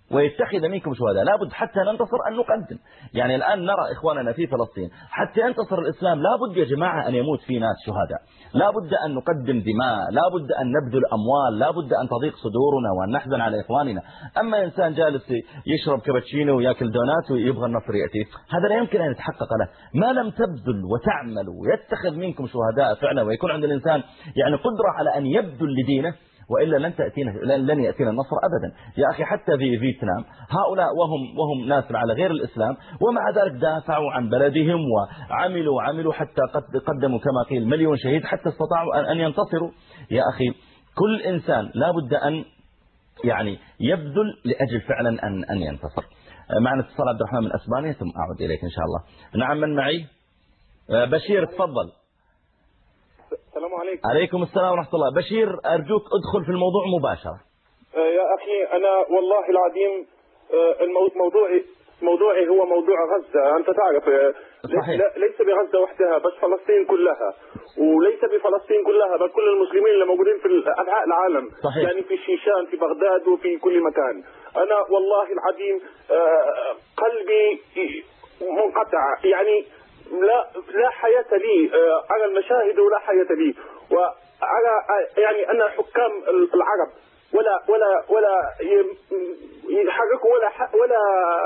ويتخذ منكم شهداء، لابد حتى ننتصر أن نقدم. يعني الآن نرى إخواننا في فلسطين حتى ينتصر الإسلام لابد يا جماعة أن يموت في ناس شهداء، لابد أن نقدم دماء، لابد أن نبذل أموال، لابد أن تضيق صدورنا وأن نحزن على إخواننا. أما إنسان جالس يشرب كابتشينو ويأكل دونات ويبغى النصر يأتي، هذا لا يمكن أن يتحقق له ما لم تبذل وتعمل ويتخذ منكم شهداء فعلا، ويكون عند الإنسان يعني قدرة على أن يبذل لدينه، وإلا لن تأتينا لن يأتينا النصر أبدا يا أخي. حتى في فيتنام هؤلاء وهم وهم ناس على غير الإسلام، ومع ذلك دافعوا عن بلدهم وعملوا عملوا حتى قد قدموا كما قيل مليون شهيد حتى استطاعوا أن ينتصروا. يا أخي كل إنسان لا بد أن يعني يبذل لأجل فعلا أن أن ينتصر. معنا اتصال عبد الرحمن من أسبانيا ثم أعود إليك إن شاء الله. نعم، من معي؟ بشير تفضل. السلام عليكم. عليكم السلام ورحمة الله. بشير أرجوك أدخل في الموضوع مباشرة. يا أخي أنا والله العظيم الموضوع موضوعي هو موضوع غزة. أنت تعرف صحيح. ليس بغزة وحدها بس فلسطين كلها، وليس بفلسطين كلها بل كل المسلمين اللي موجودين في أنحاء العالم. صحيح. يعني في شيشان في بغداد وفي كل مكان. أنا والله العظيم قلبي منقطع، يعني لا لا حياة لي على المشاهد ولا حياة لي، وعلى يعني أن حكام العرب ولا ولا ولا يحركوا ولا ولا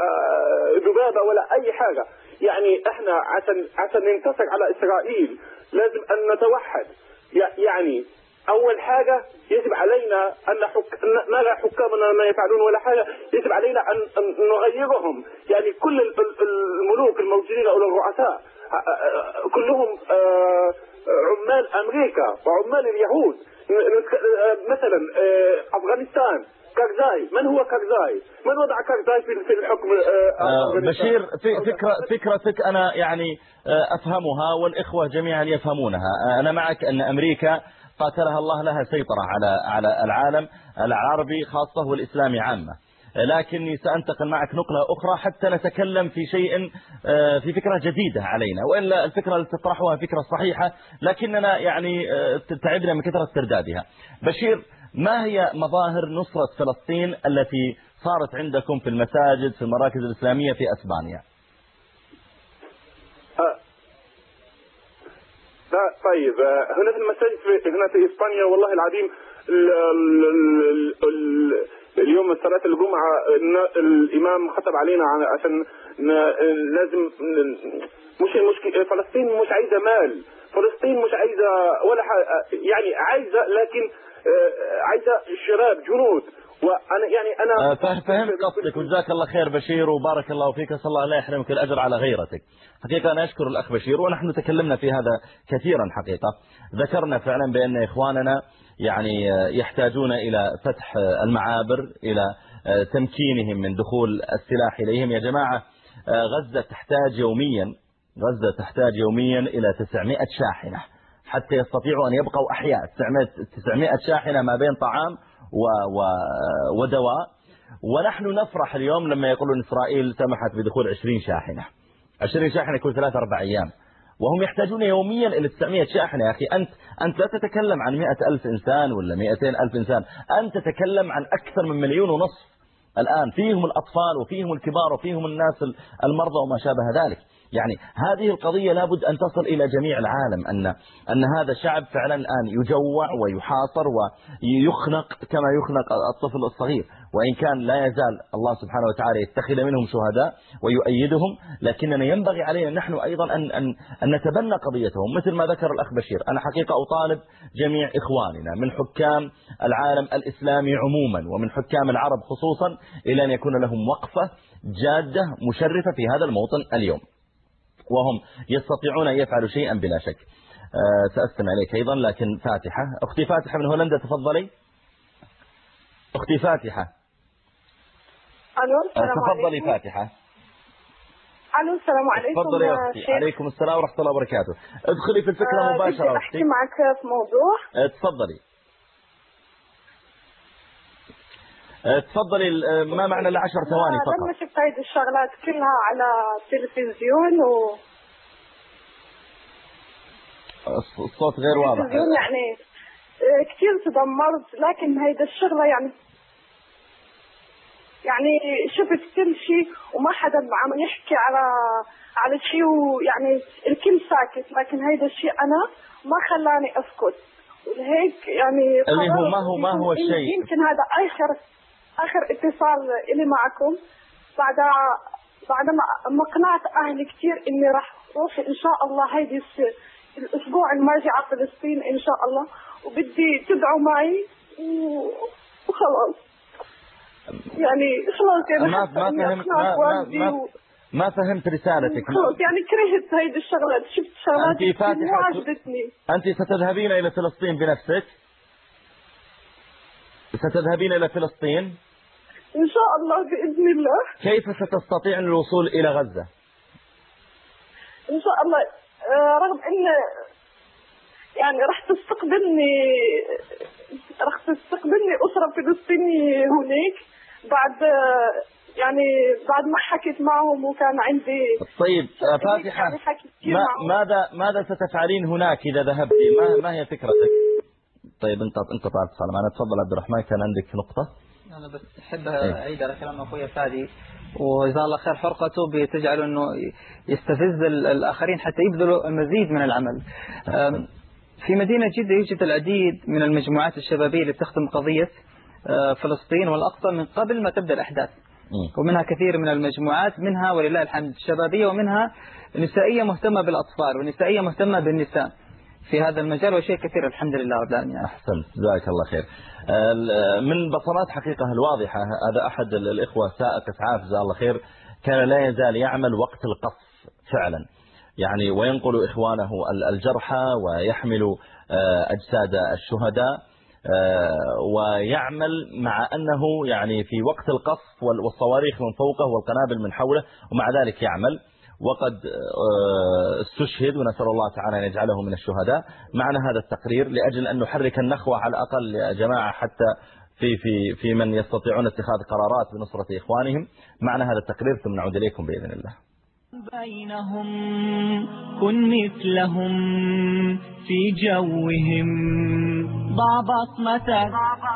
ذبابة ولا أي حاجة. يعني احنا عشان عشان ننتصر على إسرائيل لازم أن نتوحد. يعني أول حاجة يجب علينا أن حك... نرى حكامنا ما يفعلون ولا حاجة، يجب علينا أن نغيرهم. يعني كل الملوك الموجودين أو الرؤساء كلهم عمال أمريكا وعمال اليهود. مثلا أفغانستان كارزاي، من هو كارزاي؟ من وضع كارزاي في الحكم؟ بشير فكرة فكرتك أنا يعني أفهمها والإخوة جميعا يفهمونها. أنا معك أن أمريكا قاتلها الله لها سيطرة على على العالم العربي خاصة والإسلامي عامة. لكني سأنتقل معك نقلة أخرى حتى نتكلم في شيء في فكرة جديدة علينا، وإلا الفكرة التي تطرحها فكرة صحيحة لكننا يعني تعبنا من كثرة تردادها. بشير، ما هي مظاهر نصرة فلسطين التي صارت عندكم في المساجد في المراكز الإسلامية في أسبانيا؟ طيب، هنا في المساجد في هنا في إسبانيا والله العظيم ال ال ال ال اليوم صلاة الجمعة الإمام خطب علينا عشان لازم مش المشكلة فلسطين مش عايزة مال، فلسطين مش عايزة ولا يعني عايزة لكن عايزة شباب جنود. وأنا يعني أنا فهمت قصدك وجزاك الله خير بشير وبارك الله فيك، صلى الله لا يحرمك الأجر على غيرتك. حقيقة أنا أشكر الأخ بشير، ونحن تكلمنا في هذا كثيرا حقيقة، ذكرنا فعلا بأن إخواننا يعني يحتاجون إلى فتح المعابر، إلى تمكينهم من دخول السلاح إليهم. يا جماعة غزة تحتاج يوميا غزة تحتاج يوميا إلى تسعمائة شاحنة حتى يستطيعوا أن يبقوا أحياء. تسعمائة شاحنة ما بين طعام و و ودواء. ونحن نفرح اليوم لما يقولون إسرائيل سمحت بدخول عشرين شاحنة. عشرين شاحنة كل ثلاثة أربع أيام، وهم يحتاجون يوميا إلى تسعمائة شاحنة. يا أخي أنت أنت لا تتكلم عن مئة ألف إنسان ولا مئتين ألف إنسان، أنت تتكلم عن أكثر من مليون ونصف الآن، فيهم الأطفال وفيهم الكبار وفيهم الناس المرضى وما شابه ذلك. يعني هذه القضية لابد أن تصل إلى جميع العالم، أن أن هذا الشعب فعلا الآن يجوع ويحاصر ويخنق كما يخنق الطفل الصغير. وإن كان لا يزال الله سبحانه وتعالى يتخذ منهم شهداء ويؤيدهم، لكننا ينبغي علينا نحن أيضا أن, أن, أن نتبنى قضيتهم مثل ما ذكر الأخ بشير. أنا حقيقة أطالب جميع إخواننا من حكام العالم الإسلامي عموما ومن حكام العرب خصوصا إلى أن يكون لهم وقفة جادة مشرفة في هذا الموطن اليوم، وهم يستطيعون أن يفعلوا شيئا بلا شك. أه سأستمع إليك أيضا، لكن فاتحة، أختي فاتحة من هولندا، تفضلي. أختي فاتحة. ألو السلام تفضلي عليكم. فاتحة. ألو السلام عليكم. تفضلي يا أختي. عليكم السلام ورحمة الله وبركاته. ادخلي في الفكرة أه مباشرة. بدي أحكي معك في موضوع. أه تفضلي. تفضلي. ما معنى العشر ثواني فقط؟ لما شفت هذه الشغلات كلها على التلفزيون و الصوت غير واضح. التلفزيون يعني كثير تدمرت، لكن هيدا الشغلة يعني يعني شفت كل شيء وما حدا عم يحكي على على شيء، ويعني الكل ساكت، لكن هيدا الشيء أنا ما خلاني أسكت. ولهيك يعني اللي هو ما هو ما هو الشيء. يمكن هذا آخر آخر اتصال إلي معكم بعد بعد ما ما قنعت أهلي كثير إني راح أروح إن شاء الله هيدي الأسبوع الماجي على فلسطين إن شاء الله، وبدي تدعوا معي وخلاص. يعني خلاص يعني ما ما فهمت ما ما, ما, ما فهمت رسالتك. خلاص يعني كرهت هيدي الشغلات، شفت شغلات كثير مو عجبتني. أنت ستذهبين إلى فلسطين بنفسك؟ ستذهبين إلى فلسطين؟ إن شاء الله بإذن الله. كيف ستستطيع الوصول إلى غزة؟ إن شاء الله رغم إن يعني راح تستقبلني راح تستقبلني أسرة فلسطينية هناك بعد يعني بعد ما حكيت معهم وكان عندي. طيب فاتحة، ما ماذا ماذا ستفعلين هناك إذا ذهبتي؟ ما ما هي فكرتك؟ طيب انت انت طالب صالح معنا. تفضل عبد الرحمن، كان عندك نقطة. أنا بس أحب أعيد على كلام أخوي فادي، وجزاه الله خير حرقته بتجعل إنه يستفز الآخرين حتى يبذلوا المزيد من العمل. في مدينة جدة يوجد العديد من المجموعات الشبابية اللي تخدم قضية فلسطين والأقصى من قبل ما تبدأ الأحداث، ومنها كثير من المجموعات، منها ولله الحمد شبابية، ومنها نسائية مهتمة بالأطفال ونسائية مهتمة بالنساء في هذا المجال، وشيء كثير الحمد لله رب العالمين. أحسنت، جزاك الله خير. من بصمات حقيقة الواضحة، هذا أحد الإخوة سائق إسعاف جزاه الله خير، كان لا يزال يعمل وقت القصف فعلا، يعني وينقل إخوانه الجرحى ويحمل أجساد الشهداء، ويعمل مع أنه يعني في وقت القصف والصواريخ من فوقه والقنابل من حوله، ومع ذلك يعمل. وقد استشهد، ونسأل الله تعالى أن يجعله من الشهداء. معنا هذا التقرير لأجل أن نحرك النخوة على الأقل يا جماعة، حتى في في في من يستطيعون اتخاذ قرارات بنصرة إخوانهم. معنا هذا التقرير ثم نعود إليكم بإذن الله. بينهم كن مثلهم في جوهم، ضع بصمتك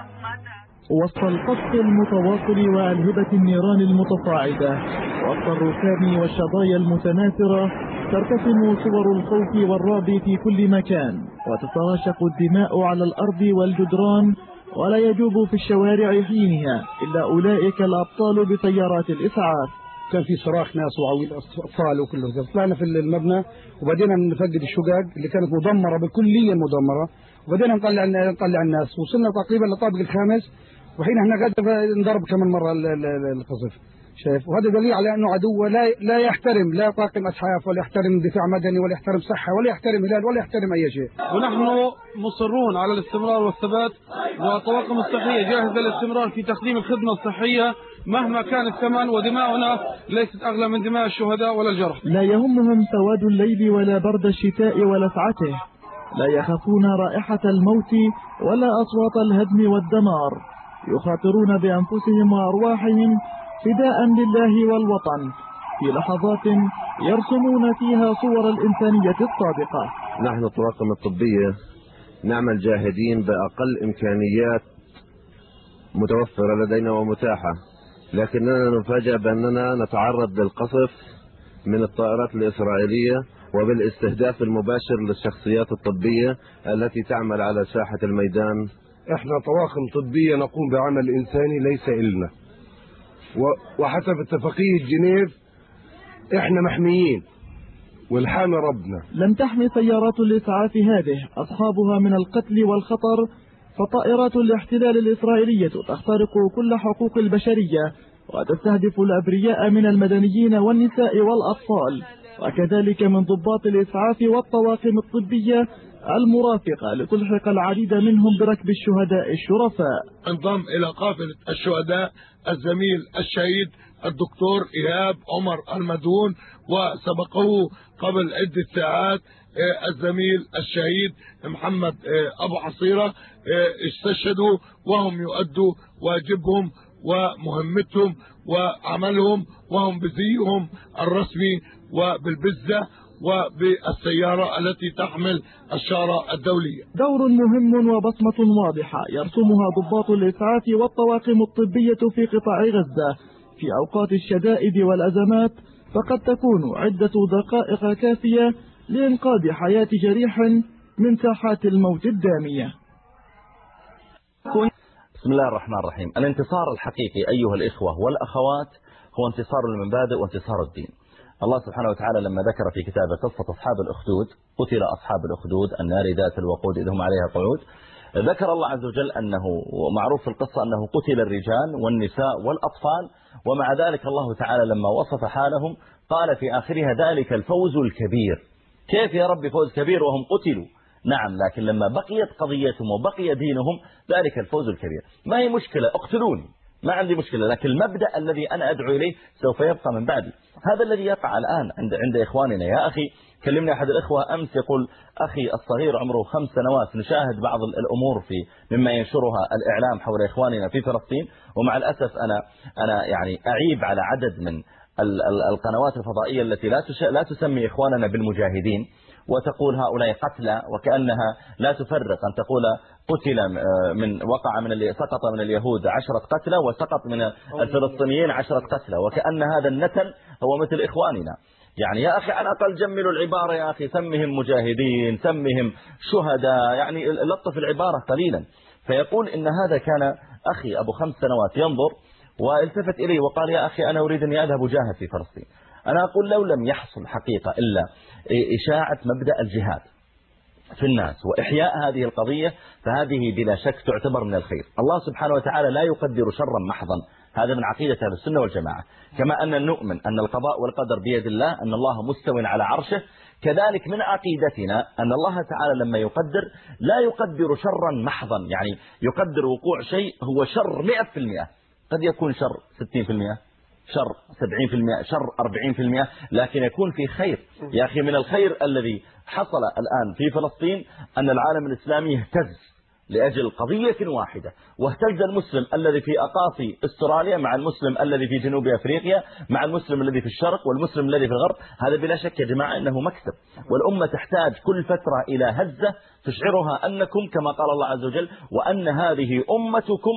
وسط القصف المتواصل والهبة النيران المتصاعدة، وسط الركام والشظايا المتناثرة، ترتسم صور الخوف والرعب في كل مكان، وتتراشق الدماء على الأرض والجدران، ولا يجوب في الشوارع حينها إلا أولئك الأبطال بسيارات الإسعاف. كان في صراخ ناس وعويل أطفال وكله. طلعنا في المبنى وبدينا نفقد الشقق اللي كانت مدمرة بالكلية مدمرة، وبدينا نطلع نطلع الناس. وصلنا تقريبا للطابق الخامس، وحين احنا قاعد نضرب كمان مرة القصف. شايف؟ وهذا دليل على انه عدو لا لا يحترم لا طاقم اسعاف، ولا يحترم دفاع مدني، ولا يحترم صحة، ولا يحترم هلال، ولا يحترم اي شيء. ونحن مصرون على الاستمرار والثبات، والطواقم الصحية جاهزة للاستمرار في تقديم الخدمة الصحية مهما كان الثمن، ودماؤنا ليست اغلى من دماء الشهداء ولا الجرحى. لا يهمهم سواد الليل ولا برد الشتاء ولسعته، لا يخافون رائحة الموت ولا أصوات الهدم والدمار، يخاطرون بأنفسهم وأرواحهم فداء لله والوطن في لحظات يرسمون فيها صور الإنسانية الصادقة. نحن الطواقم الطبية نعمل جاهدين بأقل إمكانيات متوفرة لدينا ومتاحة، لكننا نفاجأ بأننا نتعرض للقصف من الطائرات الإسرائيلية وبالاستهداف المباشر للشخصيات الطبية التي تعمل على ساحة الميدان. احنا طواقم طبية نقوم بعمل إنساني ليس إلنا، وحسب اتفاقية جنيف احنا محميين والحامي ربنا. لم تحمي سيارات الإسعاف هذه أصحابها من القتل والخطر، فطائرات الاحتلال الإسرائيلية تخترق كل حقوق البشرية وتستهدف الأبرياء من المدنيين والنساء والأطفال، وكذلك من ضباط الإسعاف والطواقم الطبية المرافقة لتلحق العديد منهم بركب الشهداء الشرفاء. انضم إلى قافلة الشهداء الزميل الشهيد الدكتور إيهاب عمر المدهون، وسبقه قبل عدة ساعات الزميل الشهيد محمد أبو عصيرة، استشهدوا وهم يؤدوا واجبهم ومهمتهم وعملهم، وهم بزيهم الرسمي وبالبزة وبالسيارة التي تحمل الشارة الدولية. دور مهم وبصمة واضحة يرسمها ضباط الإسعاف والطواقم الطبية في قطاع غزة في أوقات الشدائد والأزمات، فقد تكون عدة دقائق كافية لإنقاذ حياة جريح من ساحات الموت الدامية. بسم الله الرحمن الرحيم. الانتصار الحقيقي أيها الإخوة والأخوات هو انتصار المبادئ وانتصار الدين. الله سبحانه وتعالى لما ذكر في كتابه قصة أصحاب الأخدود، قتل أصحاب الأخدود النار ذات الوقود إذ هم عليها قعود، ذكر الله عز وجل أنه معروف في القصة أنه قتل الرجال والنساء والأطفال، ومع ذلك الله تعالى لما وصف حالهم قال في آخرها ذلك الفوز الكبير. كيف يا رب فوز كبير وهم قتلوا؟ نعم، لكن لما بقيت قضيتهم وبقي دينهم ذلك الفوز الكبير. ما هي مشكلة، اقتلوني، ما عندي مشكلة، لكن المبدأ الذي أنا أدعو إليه سوف يبقى من بعدي. هذا الذي يقع الآن عند عند إخواننا. يا أخي كلمني أحد الإخوة أمس يقول أخي الصغير عمره خمس سنوات نشاهد بعض الأمور في مما ينشرها الإعلام حول إخواننا في فلسطين، ومع الأسف أنا أنا يعني أعيب على عدد من القنوات الفضائية التي لا لا تسمي إخواننا بالمجاهدين، وتقول هؤلاء قتلى، وكأنها لا تفرق أن تقول قتل من وقع من سقط من اليهود عشرة قتلى وسقط من الفلسطينيين عشرة قتلى، وكأن هذا النتن هو مثل إخواننا. يعني يا أخي على الأقل جملوا العبارة يا أخي، سمهم مجاهدين، سمهم شهداء، يعني لطف العبارة قليلا. فيقول إن هذا كان أخي أبو خمس سنوات ينظر والتفت إليه وقال يا أخي أنا أريد أن أذهب أجاهد في فلسطين. أنا أقول لو لم يحصل حقيقة إلا إشاعة مبدأ الجهاد في الناس وإحياء هذه القضية، فهذه بلا شك تعتبر من الخير. الله سبحانه وتعالى لا يقدر شرا محضا، هذا من عقيدة أهل السنة والجماعة. كما أن نؤمن أن القضاء والقدر بيد الله، أن الله مستو على عرشه، كذلك من عقيدتنا أن الله تعالى لما يقدر لا يقدر شرا محضا، يعني يقدر وقوع شيء هو شر مئة في المئة، قد يكون شر ستين في المئة، شر سبعين بالمئة شر أربعين بالمئة، لكن يكون في خير. يا أخي من الخير الذي حصل الآن في فلسطين أن العالم الإسلامي يهتز لأجل قضية واحدة، واهتز المسلم الذي في أقاصي استراليا مع المسلم الذي في جنوب أفريقيا مع المسلم الذي في الشرق والمسلم الذي في الغرب. هذا بلا شك يا جماعة أنه مكسب، والأمة تحتاج كل فترة إلى هزة تشعرها أنكم كما قال الله عز وجل وأن هذه أمتكم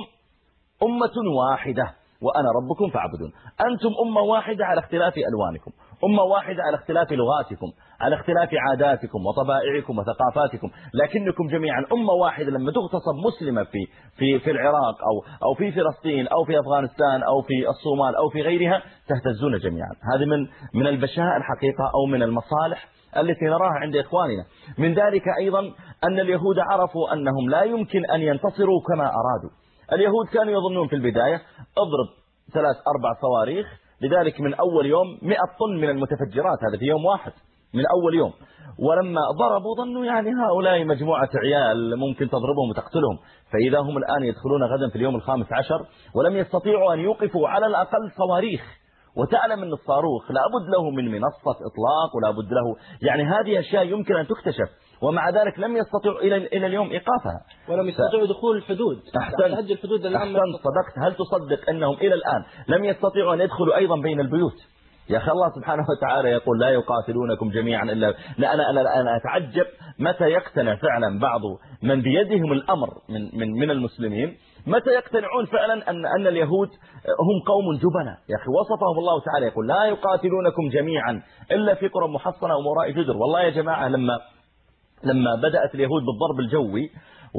أمة واحدة وأنا ربكم فاعبدون. أنتم أمة واحدة على اختلاف ألوانكم، أمة واحدة على اختلاف لغاتكم، على اختلاف عاداتكم وطبائعكم وثقافاتكم، لكنكم جميعا أمة واحدة. لما تغتصب مسلمة في في في العراق أو أو في فلسطين أو في أفغانستان أو في الصومال أو في غيرها تهتزون جميعا. هذه من من البشائر الحقيقة أو من المصالح التي نراها عند إخواننا. من ذلك أيضا أن اليهود عرفوا أنهم لا يمكن أن ينتصروا كما أرادوا. اليهود كانوا يظنون في البداية اضرب ثلاث أربع صواريخ، لذلك من أول يوم مئة طن من المتفجرات، هذا في يوم واحد من أول يوم. ولما ضربوا ظنوا يعني هؤلاء مجموعة عيال ممكن تضربهم وتقتلهم، فإذا هم الآن يدخلون غدا في اليوم الخامس عشر ولم يستطيعوا أن يوقفوا على الأقل صواريخ. وتعلم أن الصاروخ لابد له من منصة إطلاق ولابد له، يعني هذه أشياء يمكن أن تكتشف، ومع ذلك لم يستطيعوا إلى إلى اليوم إيقافها ولم يستطيعوا دخول الحدود. أحسن الحدود أحسن صدقت. هل تصدق أنهم إلى الآن لم يستطيعوا أن يدخلوا أيضا بين البيوت؟ يا أخي الله سبحانه وتعالى يقول لا يقاتلونكم جميعا إلا لا. أنا أنا أنا أتعجب متى يقتنع فعلا بعض من بيدهم الأمر من من من المسلمين، متى يقتنعون فعلا أن أن اليهود هم قوم جبنة. يا أخي وصفهم الله تعالى يقول لا يقاتلونكم جميعا إلا في قرى محصنة ووراء جدر. والله يا جماعة لما لما بدأت اليهود بالضرب الجوي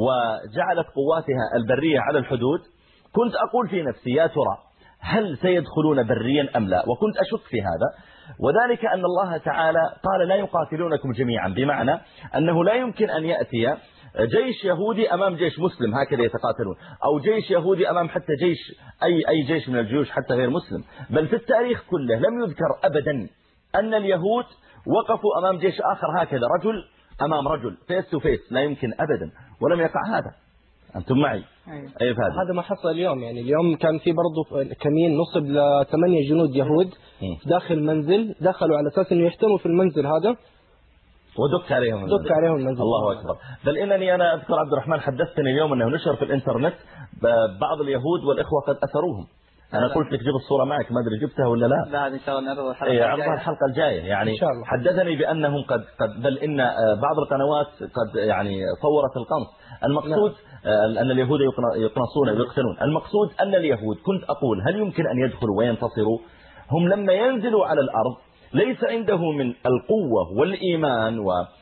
وجعلت قواتها البرية على الحدود، كنت أقول في نفسي يا ترى هل سيدخلون بريا أم لا، وكنت أشك في هذا. وذلك أن الله تعالى قال لا يقاتلونكم جميعا، بمعنى أنه لا يمكن أن يأتي جيش يهودي أمام جيش مسلم هكذا يتقاتلون، أو جيش يهودي أمام حتى جيش أي أي جيش من الجيوش حتى غير مسلم. بل في التاريخ كله لم يذكر أبدا أن اليهود وقفوا أمام جيش آخر هكذا رجل أمام رجل فيس تو فيس، لا يمكن أبدا، ولم يقع هذا. أنتم معي؟ أيوة. هذا ما حصل اليوم. يعني اليوم كان في برضو كمين نصب لثمانية جنود يهود داخل منزل، دخلوا على أساس أنه يحتموا في المنزل هذا ودك عليهم دك عليهم المنزل. الله أكبر. بل إنني أنا أذكر عبد الرحمن حدثتني اليوم أنه نشر في الإنترنت بعض اليهود والإخوة قد أثروهم. أنا قلت لك جيب الصورة معك، ما أدري جبتها ولا لا. لا إن شاء الله نعرض الحلقة الجاية. عرضها الحلقة الجاية يعني. حدثني بأنهم قد قد بل إن بعض القنوات قد يعني صورت القنص. المقصود أن اليهود يقنصون ويقتلون. المقصود أن اليهود كنت أقول هل يمكن أن يدخلوا وينتصروا؟ هم لما ينزلوا على الأرض ليس عنده من القوة والإيمان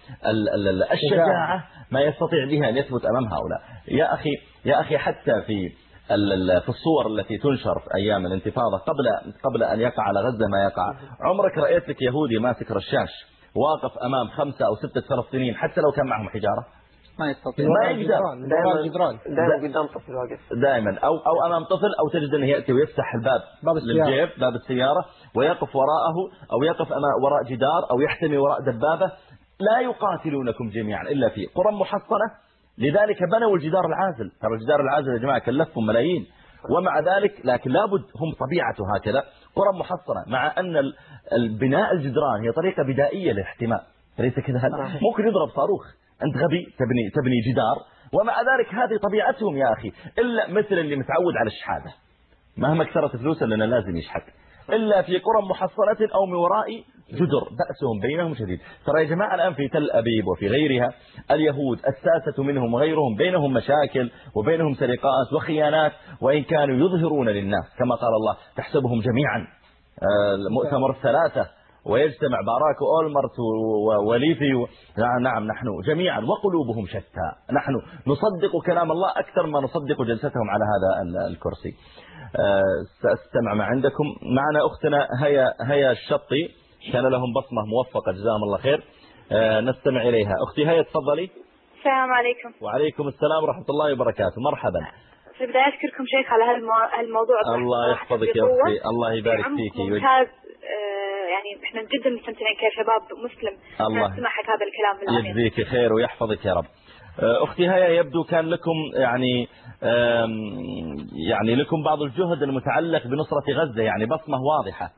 والشجاعة ما يستطيع بها أن يثبت أمام هؤلاء. يا أخي يا أخي حتى في في الصور التي تنشر في أيام الانتفاضة قبل قبل أن يقع على غزة ما يقع، عمرك رأيت لك يهودي ماسك رشاش واقف أمام خمسة أو ستة فلسطينيين حتى لو كان معهم حجارة؟ ما يستطيع. ما يقدر. دائما دائما قدام طفل واقف. دائما أو أو أمام طفل، أو تجد أنه يأتي ويفتح الباب باب للجيب باب السيارة ويقف وراءه، أو يقف أمام وراء جدار، أو يحتمي وراء دبابة. لا يقاتلونكم جميعا إلا في قرى محصنة، لذلك بنوا الجدار العازل. ترى الجدار العازل يا جماعة كلفهم ملايين، ومع ذلك لكن لابد هم طبيعته هكذا قرى محصنة، مع أن البناء الجدران هي طريقة بدائية للاحتماء، ليس كذا. ممكن يضرب صاروخ، أنت غبي تبني تبني جدار، ومع ذلك هذه طبيعتهم يا أخي. إلا مثل اللي متعود على الشحاذة، مهما كثرت فلوسه لأنه لازم يشحذ، إلا في قرى محصنة أو من وراء جدر بأسهم بينهم شديد. ترى يا جماعة الآن في تل أبيب وفي غيرها اليهود الساسة منهم وغيرهم بينهم مشاكل وبينهم سرقات وخيانات، وإن كانوا يظهرون للناس كما قال الله تحسبهم جميعا. مؤتمر الثلاثة ويجتمع باراك أولمرت وليثي، نعم نحن جميعا وقلوبهم شتى. نحن نصدق كلام الله أكثر ما نصدق جلستهم على هذا الكرسي. سأستمع ما عندكم. معنا أختنا هيا هيا الشطي، كان لهم بصمة موفقة جزاهم الله خير، نستمع إليها. أختي هيا تفضلي. السلام عليكم. وعليكم السلام ورحمة الله وبركاته. مرحبا. في البداية أشكركم شيخ على هالموضوع. الله يحفظك يا أختي، الله يبارك فيك. ممتاز. يعني احنا جدا مستمتعين كشباب مسلم الله نسمع هذا الكلام. يجزيك خير ويحفظك يا رب. أختي هيا يبدو كان لكم يعني يعني لكم بعض الجهد المتعلق بنصرة غزة، يعني بصمة واضحة.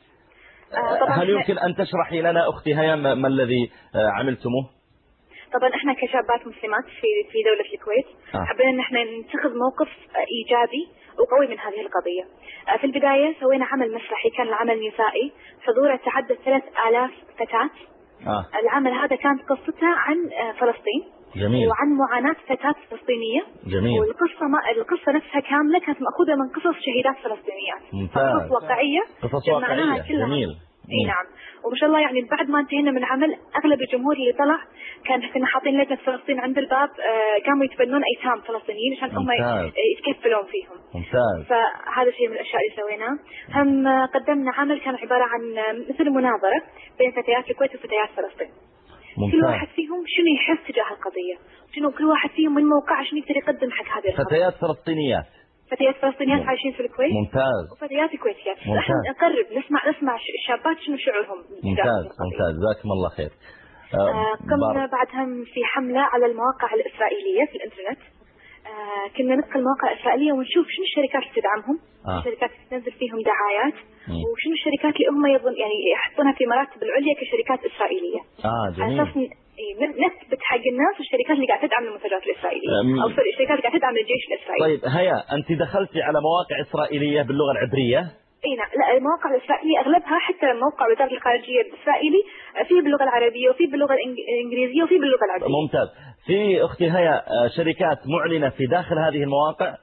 هل يمكن أن تشرحي لنا أختي هيا ما الذي عملتموه؟ طبعا احنا كشابات مسلمات في في دولة الكويت آه. حبينا ان احنا نتخذ موقف ايجابي وقوي من هذه القضية. في البداية سوينا عمل مسرحي، كان العمل نسائي، حضوره تعدى ثلاث آلاف فتاة. آه. العمل هذا كانت قصته عن فلسطين. جميل. وعن معاناة فتاة فلسطينية. جميل. والقصة ما القصة نفسها كاملة كانت مأخوذة من قصص شهيدات فلسطينيات. ممتاز. قصص واقعية. قصص واقعية. جميل. اي نعم. وما شاء الله يعني بعد ما انتهينا من العمل اغلب الجمهور اللي طلع كان كنا حاطين لجنه فلسطين عند الباب، آه قاموا يتبنون ايتام فلسطينيين عشان هم يتكفلون فيهم. ممتاز. فهذا شيء من الاشياء اللي سويناه. هم قدمنا عمل كان عباره عن مثل مناظره بين فتيات الكويت وفتيات فلسطين. ممتاز. كل واحد فيهم شنو يحس تجاه القضيه، شنو كل واحد فيهم من موقعه شنو يقدر يقدم حق هذه القضيه. فتيات فلسطينيات. فتيات فلسطينيات عايشين في الكويت. ممتاز. وفتيات كويتيات. احنا نقرب نسمع نسمع الشابات شنو شعورهم. ممتاز ممتاز جزاكم الله خير. آه قمنا بعدها في حملة على المواقع الإسرائيلية في الإنترنت. آه كنا ندخل المواقع الإسرائيلية ونشوف شنو الشركات اللي تدعمهم، آه. الشركات اللي تنزل فيهم دعايات، مم. وشنو الشركات اللي هم يظن يعني يحطونها في مراتب العليا كشركات إسرائيلية. اه جميل. على أساس نثبت حق الناس الشركات اللي قاعدة تدعم المنتجات الإسرائيلية أم... أو الشركات اللي قاعدة تدعم الجيش الإسرائيلي. طيب هيا أنت دخلتي على مواقع إسرائيلية باللغة العبرية؟ اي نعم. لا المواقع الإسرائيلية أغلبها حتى موقع وزارة الخارجية الإسرائيلي فيه باللغة العربية وفيه باللغة الإنجليزية وفيه باللغة العربية. ممتاز. في أختي هيا شركات معلنة في داخل هذه المواقع؟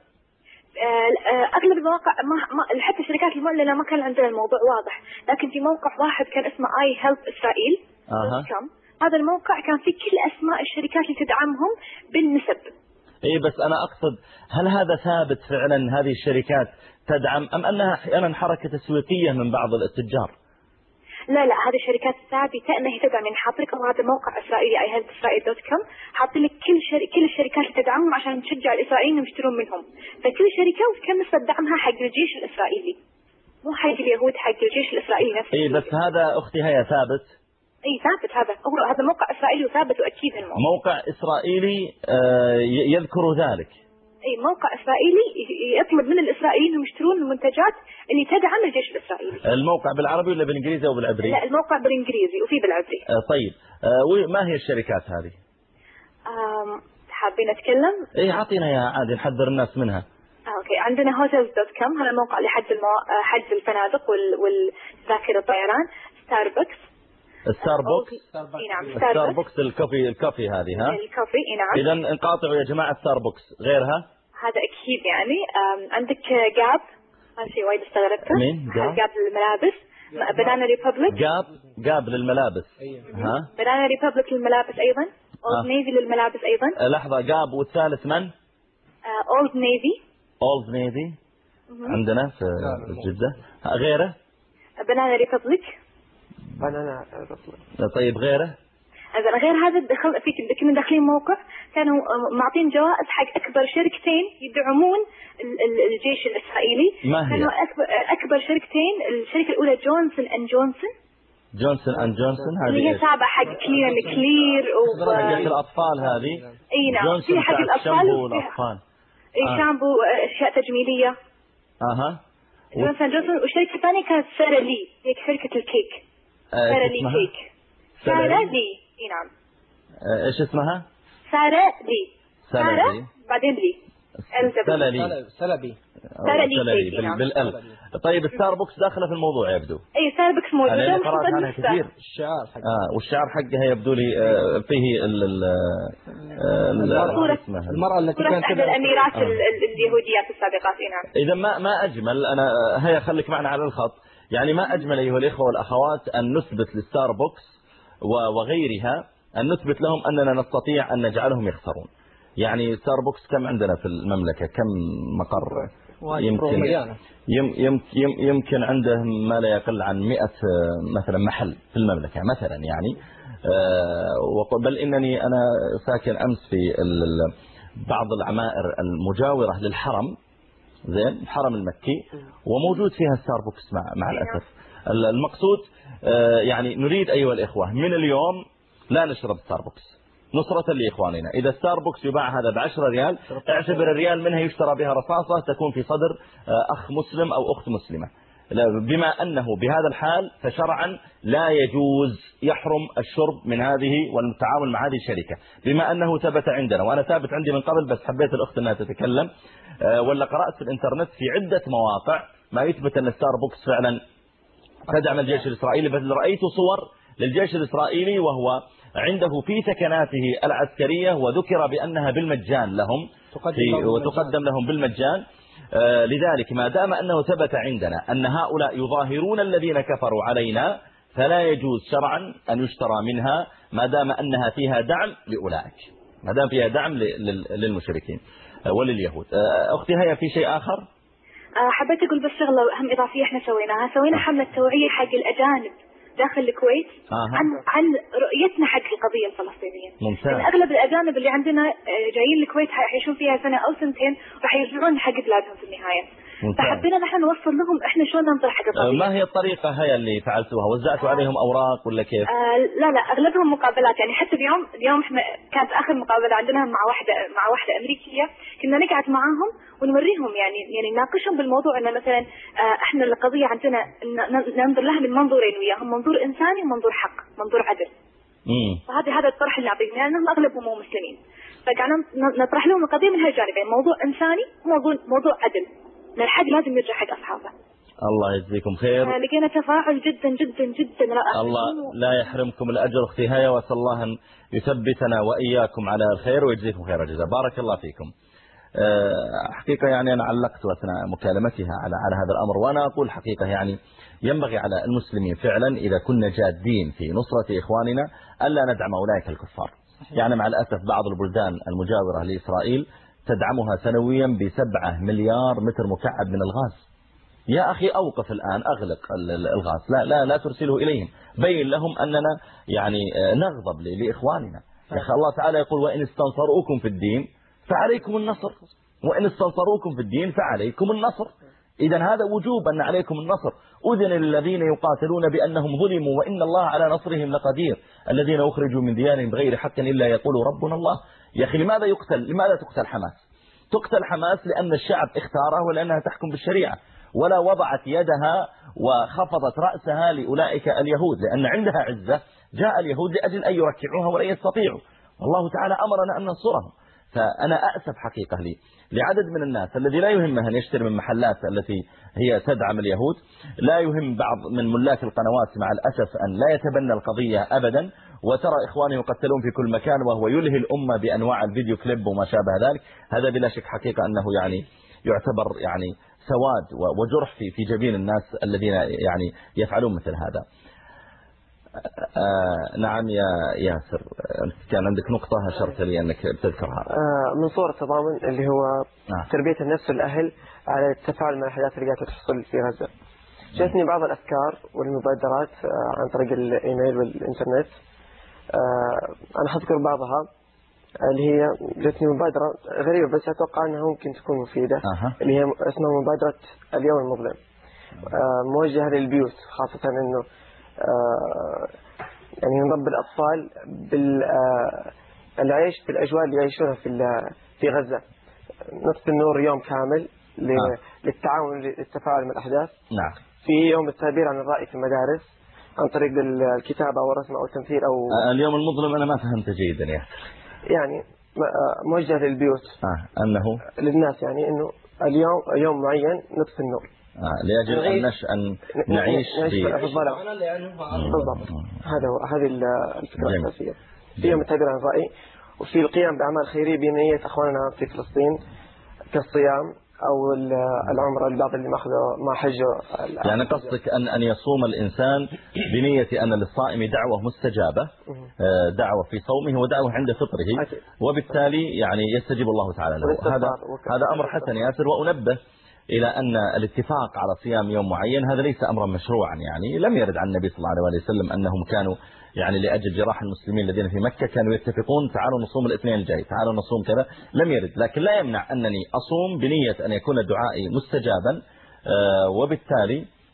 أغلب المواقع ما ما حتى الشركات المعلنة ما كان عندنا الموضوع واضح، لكن في موقع واحد كان اسمه اي هيلب إسرائيل. أها. هذا الموقع كان فيه كل أسماء الشركات اللي تدعمهم بالنسب. اي بس أنا أقصد هل هذا ثابت فعلا هذه الشركات تدعم أم أنها أحيانا حركة تسويقية من بعض التجار؟ لا لا هذه الشركات ثابتة أنها تدعم، يعني حاط لكم هذا الموقع إسرائيلي اي هيلب إسرائيل دوت كوم، حاط لك كل شر... كل الشركات اللي تدعمهم عشان تشجع الإسرائيليين يشترون منهم، فكل شركة وكم نسبة دعمها حق الجيش الإسرائيلي، مو حق اليهود، حق الجيش الإسرائيلي نفسه. اي بس هذا أختي هيا ثابت. اي ثابت، هذا هو هذا موقع إسرائيلي وثابت وأكيد الموقع. موقع إسرائيلي يذكر ذلك. اي موقع إسرائيلي يطلب من الإسرائيليين انهم يشترون المنتجات اللي تدعم الجيش الإسرائيلي. الموقع بالعربي ولا بالإنجليزي أو بالعبري؟ لا الموقع بالإنجليزي وفي بالعبري. آه طيب آه ما هي الشركات هذه؟ آم حابين نتكلم؟ اي اعطينا يا عادي نحذر الناس منها. آه اوكي عندنا هوتيلز دوت كوم، هذا موقع لحجز المو... حجز الفنادق وال... والذاكرة الطيران. ستاربكس. ستاربكس. اي نعم ستاربكس الكوفي الكوفي هذه ها؟ الكوفي اي نعم. اذا انقاطعوا يا جماعة ستاربكس. غيرها؟ هذا اكيد يعني عندك جاب، هذا شيء وايد استغربته. مين؟ جاب؟ جاب للملابس. بنانا ريبابليك. جاب جاب للملابس. ها؟ بنانا ريبابليك للملابس ايضا. اولد نيفي للملابس ايضا. لحظة جاب والثالث من؟ اولد نيفي. اولد نيفي عندنا في جدة. غيره؟ بنانا ريبابليك. بنانا ريبابليك. طيب غيره؟ إذا غير هذا دخل في كنا داخلين موقع كانوا معطين جوائز حق أكبر شركتين يدعمون الجيش الإسرائيلي. ما هي؟ كانوا أكبر, أكبر شركتين، الشركة الأولى جونسون أند جونسون. جونسون أند جونسون هذه اللي هي تابعة حق كلير أند كلير و حق الأطفال هذه. أي نعم. في حق الأطفال. شامبو الأطفال. أي شامبو أشياء تجميلية. أها. جونسون جونسون. والشركة الثانية كانت سارة لي، هي شركة الكيك. سارة لي كيك. سارة لي. اي نعم. ايش اسمها؟ سارة لي. سارة بعدين لي. سلبي. سلبي. سلبي بالألف. طيب ستاربكس داخله في الموضوع يبدو. اي ستاربكس موجودة. أنا قرأت عنها كثير. الشعار حقها. آه والشعار حقها يبدو لي فيه ال ال المرأة المرأة التي كانت أحد الأميرات اليهوديات السابقات. نعم. إذا ما ما أجمل أنا هيا خليك معنا على الخط، يعني ما أجمل أيها الإخوة والأخوات أن نثبت للستاربكس وغيرها أن نثبت لهم أننا نستطيع أن نجعلهم يخسرون. يعني ستاربكس كم عندنا في المملكة؟ كم مقر؟ يمكن يمكن يمكن عنده ما لا يقل عن مئة مثلا محل في المملكة مثلا يعني. بل إنني أنا ساكن أمس في بعض العمائر المجاورة للحرم، زين الحرم المكي، وموجود فيها ستاربكس مع مع الأسف. المقصود يعني نريد أيها الإخوة من اليوم لا نشرب ستاربكس، نصرة لإخواننا. إذا ستاربكس يباع هذا بعشرة ريال، اعتبر الريال منها يشترى بها رصاصة تكون في صدر أخ مسلم أو أخت مسلمة. بما أنه بهذا الحال فشرعا لا يجوز، يحرم الشرب من هذه والتعامل مع هذه الشركة، بما أنه ثبت عندنا، وأنا ثابت عندي من قبل بس حبيت الأخت أنها تتكلم، ولا قرأت في الإنترنت في عدة مواقع ما يثبت أن ستاربكس فعلا تدعم الجيش الإسرائيلي، بل رأيت صور للجيش الإسرائيلي وهو عنده في سكناته العسكرية وذكر بأنها بالمجان لهم وتقدم لهم بالمجان. آه لذلك ما دام أنه ثبت عندنا أن هؤلاء يظاهرون الذين كفروا علينا فلا يجوز شرعا أن يشترى منها ما دام أنها فيها دعم لأولئك، ما دام فيها دعم للمشركين ولليهود. آه أختي هيا في شيء آخر؟ آه حبيت أقول بس شغلة أهم إضافية إحنا سويناها، سوينا حملة توعية حق الأجانب داخل الكويت آه. عن عن رؤيتنا حق القضية الفلسطينية. ممتاز. لأن أغلب الأجانب اللي عندنا جايين الكويت حيعيشون فيها سنة أو سنتين وراح يرجعون حق بلادهم في النهاية. فحبينا نحن نوصل لهم إحنا شلون ننظر حق القضية. ما هي الطريقة هي اللي فعلتوها؟ وزعتوا عليهم أوراق ولا كيف؟ آه لا لا أغلبهم مقابلات، يعني حتى اليوم اليوم إحنا كانت آخر مقابلة عندنا مع واحدة مع واحدة أمريكية، كنا نقعد معاهم ونوريهم يعني يعني نناقشهم بالموضوع إن مثلا آه إحنا القضية عندنا ننظر لها من منظورين وياهم، منظور إنساني ومنظور حق، منظور عدل. امم فهذا هذا الطرح اللي نعطيه، يعني هم أغلبهم مو مسلمين، فقعدنا نطرح لهم القضية من هالجانبين، موضوع إنساني وموضوع موضوع عدل. الحق لازم يرجع حق أصحابه. الله يجزيكم خير. لقينا تفاعل جدا جدا جدا رائع. الله لا يحرمكم الأجر أختي هيا، وأسأل الله أن يثبتنا وإياكم على الخير ويجزيكم خير الجزاء. بارك الله فيكم. حقيقة يعني أنا علقت أثناء مكالمتها على على هذا الأمر، وأنا أقول حقيقة يعني ينبغي على المسلمين فعلا إذا كنا جادين في نصرة إخواننا ألا ندعم أولئك الكفار. يعني مع الأسف بعض البلدان المجاورة لإسرائيل تدعمها سنويا بسبعة مليار متر مكعب من الغاز. يا أخي أوقف الآن، أغلق الغاز، لا لا لا ترسله إليهم، بين لهم أننا يعني نغضب لإخواننا. يا أخي الله تعالى يقول وإن استنصروكم في الدين فعليكم النصر، وإن استنصروكم في الدين فعليكم النصر. إذا هذا وجوب أن عليكم النصر. أذن للذين يقاتلون بأنهم ظلموا وإن الله على نصرهم لقدير، الذين أخرجوا من ديارهم بغير حق إلا يقولوا ربنا الله. يا أخي لماذا يقتل لماذا تقتل حماس؟ تقتل حماس لأن الشعب اختاره ولأنها تحكم بالشريعة، ولا وضعت يدها وخفضت رأسها لأولئك اليهود، لأن عندها عزة. جاء اليهود لأجل أن يركعوها ولن يستطيعوا، والله تعالى أمرنا أن ننصرهم. فأنا أأسف حقيقة لي لعدد من الناس الذي لا يهمها أن يشتري من محلات التي هي تدعم اليهود، لا يهم بعض من ملاك القنوات مع الأسف أن لا يتبنى القضية أبدا، وترى إخواني يقتلون في كل مكان وهو يلهي الأمة بأنواع الفيديو كليب وما شابه ذلك. هذا بلا شك حقيقة أنه يعني يعتبر يعني سواد وجرح في في جبين الناس الذين يعني يفعلون مثل هذا. آه نعم يا ياسر، كان عندك نقطة أشرت لي أنك تذكرها. آه من صور التضامن اللي هو آه. تربية النفس والأهل على التفاعل مع الأحداث اللي قاعدة تحصل في غزة. جاتني بعض الأفكار والمبادرات آه عن طريق الإيميل والإنترنت. آه أنا حذكر بعضها اللي هي جاتني مبادرة غريبة بس أتوقع أنها ممكن تكون مفيدة. آه. اللي هي اسمها مبادرة اليوم المظلم، آه موجهة للبيوت، خاصة أنه آه يعني نربي الأطفال بالعيش آه بالأجواء اللي يعيشونها في في غزة. نطفي النور يوم كامل آه. للتعاون للتفاعل مع الأحداث. نعم. في يوم التعبير عن الرأي في المدارس عن طريق الكتابة أو الرسم أو التمثيل أو آه اليوم المظلم أنا ما فهمت جيدا يا يعني موجه للبيوت آه أنه للناس، يعني إنه اليوم يوم معين نطفي النور آه لأجل أن نش أن نعيش في الظلام. بالضبط، هذا هو هذه الفكرة الأساسية. في يوم التعبير عن الرأي، وفي القيام بأعمال خيرية بنية أخواننا في فلسطين كالصيام أو العمرة البعض اللي ماخذوا ما حجوا. يعني قصدك أن أن يصوم الإنسان بنية أن للصائم دعوة مستجابة، دعوة في صومه ودعوة عند فطره، وبالتالي يعني يستجيب الله تعالى له. هذا هذا أمر حسن ياسر. وأنبه إلى أن الاتفاق على صيام يوم معين هذا ليس أمرا مشروعا، يعني لم يرد عن النبي صلى الله عليه وسلم أنهم كانوا يعني لأجل جراح المسلمين الذين في مكة كانوا يتفقون تعالوا نصوم الاثنين الجاي، تعالوا نصوم كذا، لم يرد. لكن لا يمنع أنني أصوم بنية أن يكون دعائي مستجابا، وبالتالي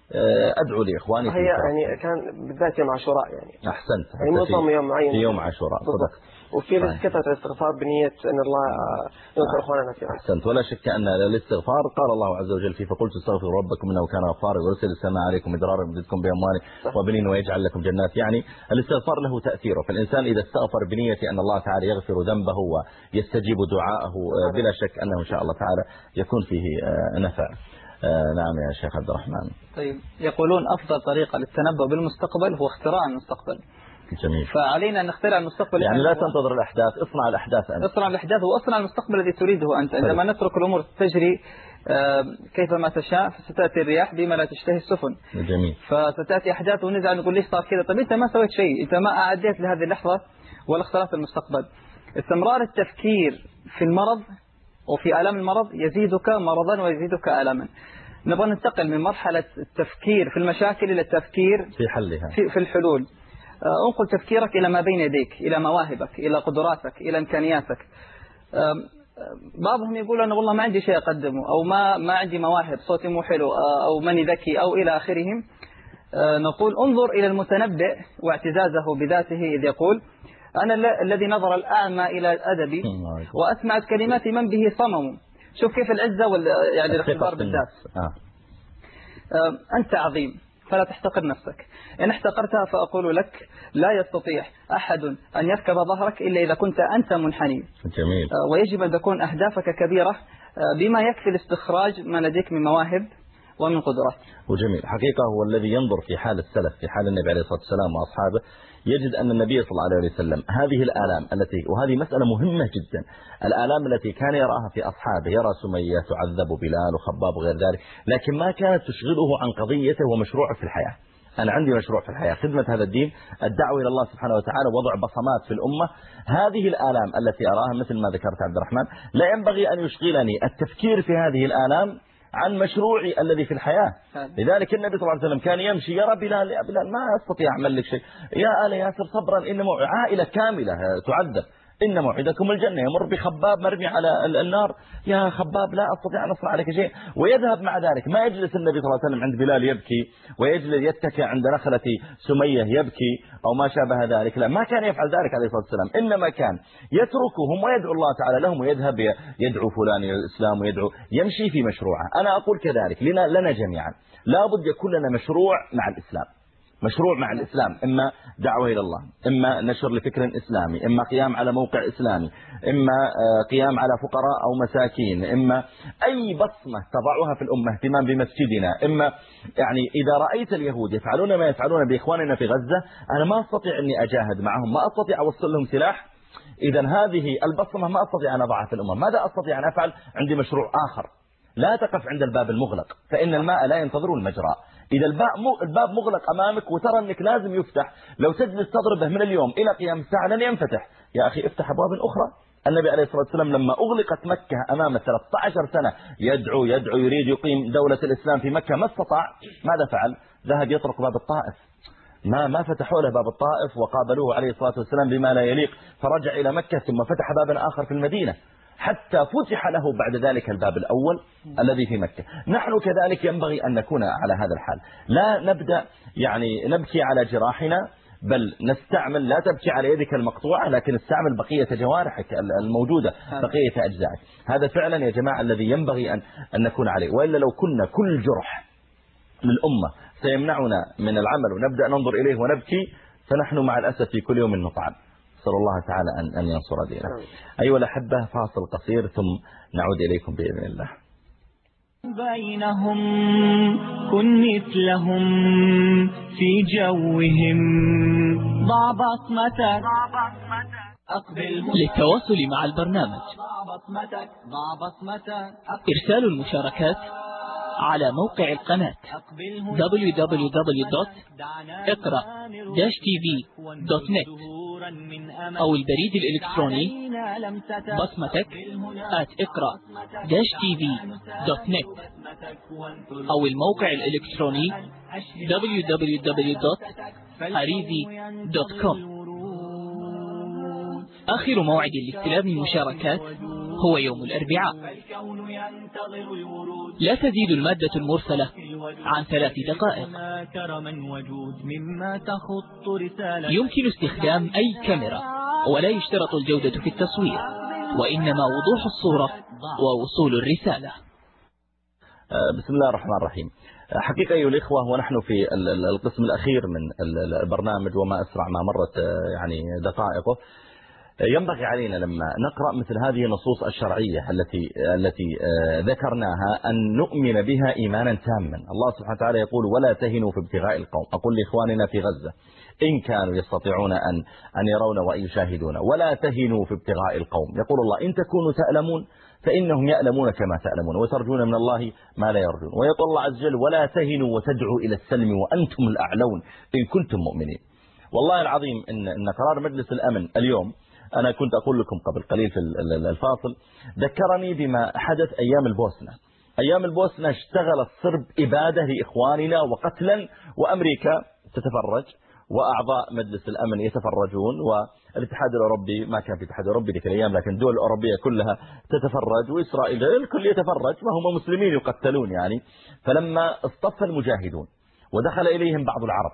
أدعو لإخواني. هي يعني كان بالذات يوم عاشوراء يعني. أحسنت. يعني منظم يوم معين. في يوم عاشوراء. صدق. وفي كثرة الاستغفار بنية أن الله ينصر إخواننا فيها. أحسنت. ولا شك أن الاستغفار قال الله عز وجل فيه فقلت استغفروا ربكم إنه كان غفارا ويرسل السماء عليكم مدرارا ويمددكم بأموال وبنين ويجعل لكم جنات. يعني الاستغفار له تأثيره، فالإنسان إذا استغفر بنية أن الله تعالى يغفر ذنبه ويستجيب دعاءه بلا شك أنه إن شاء الله تعالى يكون فيه نفع. نعم يا شيخ عبد الرحمن. طيب، يقولون أفضل طريقة للتنبؤ بالمستقبل هو اختراع المستقبل. جميل. فعلينا أن نخترع المستقبل. يعني لا تنتظر الأحداث، اصنع الأحداث أنت. اصنع الأحداث وأصنع المستقبل الذي تريده أنت. عندما نترك الأمور تجري كيفما تشاء فستأتي الرياح بما لا تشتهي السفن. جميل. فستأتي أحداث ونزعل نقول ليش صار كذا. طيب أنت ما سويت شيء، أنت ما أعديت لهذه اللحظة ولا اخترت المستقبل. استمرار التفكير في المرض وفي آلام المرض يزيدك مرضا ويزيدك آلاما. نبغى ننتقل من مرحلة التفكير في المشاكل إلى التفكير في حلها، في, في الحلول. انقل تفكيرك إلى ما بين يديك، إلى مواهبك، إلى قدراتك، إلى إمكانياتك. بعضهم يقول أنا والله ما عندي شيء أقدمه، أو ما ما عندي مواهب، صوتي مو حلو، أو ماني ذكي، أو إلى آخرهم. نقول انظر إلى المتنبئ واعتزازه بذاته إذ يقول أنا الذي نظر الأعمى إلى أدبي وأسمعت كلمات من به صمم. شوف كيف العزة وال يعني الاختبار بالذات. آه. أنت عظيم فلا تحتقر نفسك، إن احتقرتها فأقول لك لا يستطيع أحد أن يركب ظهرك إلا إذا كنت أنت منحني. جميل. ويجب أن تكون أهدافك كبيرة بما يكفي لاستخراج ما لديك من مواهب ومن قدرات. وجميل. حقيقة هو الذي ينظر في حال السلف في حال النبي عليه الصلاة والسلام وأصحابه يجد أن النبي صلى الله عليه وسلم هذه الآلام التي، وهذه مسألة مهمة جدا، الآلام التي كان يراها في أصحابه، يرى سمية تعذب بلال وخباب وغير ذلك، لكن ما كانت تشغله عن قضيته ومشروعه في الحياة. أنا عندي مشروع في الحياة، خدمة هذا الدين، الدعوة إلى الله سبحانه وتعالى، وضع بصمات في الأمة. هذه الآلام التي أراها مثل ما ذكرت عبد الرحمن لا ينبغي أن يشغلني التفكير في هذه الآلام عن مشروعي الذي في الحياة. لذلك النبي صلى الله عليه وسلم كان يمشي يرى بلال، يا بلال ما أستطيع أعمل لك شيء، يا آل ياسر صبرا إن عائلة كاملة تعذب، إن موعدكم الجنة. يمر بخباب مرمي على النار، يا خباب لا أستطيع أن أصنع عليك شيء، ويذهب مع ذلك. ما يجلس النبي صلى الله عليه وسلم عند بلال يبكي، ويجلس يتكئ عند نخلة سمية يبكي أو ما شابه ذلك، لا، ما كان يفعل ذلك عليه الصلاة والسلام، إنما كان يتركهم ويدعو الله تعالى لهم، ويذهب يدعو فلان إلى الإسلام ويدعو، يمشي في مشروعه. أنا أقول كذلك لنا, لنا جميعا لابد يكون لنا مشروع مع الإسلام، مشروع مع الإسلام، إما دعوة إلى الله، إما نشر لفكر إسلامي، إما قيام على موقع إسلامي، إما قيام على فقراء أو مساكين، إما أي بصمة تضعها في الأمة، اهتمام بمسجدنا، إما يعني إذا رأيت اليهود يفعلون ما يفعلون بإخواننا في غزة، أنا ما أستطيع أني أجاهد معهم، ما أستطيع أوصل لهم سلاح، إذا هذه البصمة ما أستطيع أن أضعها في الأمة. ماذا أستطيع أن أفعل؟ عندي مشروع آخر. لا تقف عند الباب المغلق، فإن الماء لا ينتظر المجرى. إذا الباب مغلق أمامك وترى أنك لازم يفتح، لو تجلس تضربه من اليوم إلى قيام الساعة لن ينفتح. يا أخي افتح أبواب أخرى. النبي عليه الصلاة والسلام لما أغلقت مكة أمامه ثلاثة عشر سنة يدعو يدعو يريد يقيم دولة الإسلام في مكة، ما استطاع. ماذا فعل؟ ذهب يطرق باب الطائف، ما ما فتحوا له باب الطائف وقابلوه عليه الصلاة والسلام بما لا يليق، فرجع إلى مكة ثم فتح بابا آخر في المدينة حتى فتح له بعد ذلك الباب الأول الذي في مكة. نحن كذلك ينبغي أن نكون على هذا الحال، لا نبدأ يعني نبكي على جراحنا، بل نستعمل، لا تبكي على يدك المقطوعة لكن استعمل بقية جوارحك الموجودة، بقية أجزائك. هذا فعلا يا جماعة الذي ينبغي أن, أن نكون عليه. وإلا لو كنا كل جرح للأمة سيمنعنا من العمل ونبدأ ننظر إليه ونبكي، فنحن مع الأسف في كل يوم نطعن. صلى الله تعالى أن, أن ينصر دينه. أيها الأحبة، فاصل قصير ثم نعود إليكم بإذن الله. بينهم كن مثلهم في جوهم، ضع بصمتك للتواصل مع البرنامج إرسال المشاركات على موقع القناة دبليو دبليو دبليو دوت اقرأ داش تي في دوت نت أو البريد الإلكتروني بصمتك آت اقرأ داش تي في دوت نت أو الموقع الإلكتروني دبليو دبليو دبليو دوت حريزي دوت كوم. آخر موعد لاستلام المشاركات هو يوم الأربعاء. لا تزيد المادة المرسلة عن ثلاث دقائق. يمكن استخدام أي كاميرا، ولا يشترط الجودة في التصوير، وإنما وضوح الصورة ووصول الرسالة. بسم الله الرحمن الرحيم. حقيقة أيها الإخوة، ونحن في القسم الأخير من البرنامج وما أسرع ما مرت يعني دقائقه، ينبغي علينا لما نقرأ مثل هذه النصوص الشرعية التي التي ذكرناها أن نؤمن بها إيمانا تاما. الله سبحانه وتعالى يقول: ولا تهنوا في ابتغاء القوم. أقول لإخواننا في غزة إن كانوا يستطيعون أن أن يرون وأن يشاهدون: ولا تهنوا في ابتغاء القوم. يقول الله: إن تكونوا تألمون فإنهم يألمون كما تألمون، وترجون من الله ما لا يرجون. ويقول الله عز وجل: ولا تهنوا وتدعوا إلى السلم وأنتم الأعلون إن كنتم مؤمنين. والله العظيم إن إن قرار مجلس الأمن اليوم، أنا كنت أقول لكم قبل قليل في الفاصل، ذكرني بما حدث أيام البوسنة. أيام البوسنة اشتغل الصرب إبادة لإخواننا وقتلا، وأمريكا تتفرج، وأعضاء مجلس الأمن يتفرجون، والاتحاد الأوروبي، ما كان في الاتحاد الأوروبي ذيك الأيام لكن الدول الأوروبية كلها تتفرج، وإسرائيل الكل يتفرج، وهم مسلمين يقتلون يعني. فلما اصطف المجاهدون ودخل إليهم بعض العرب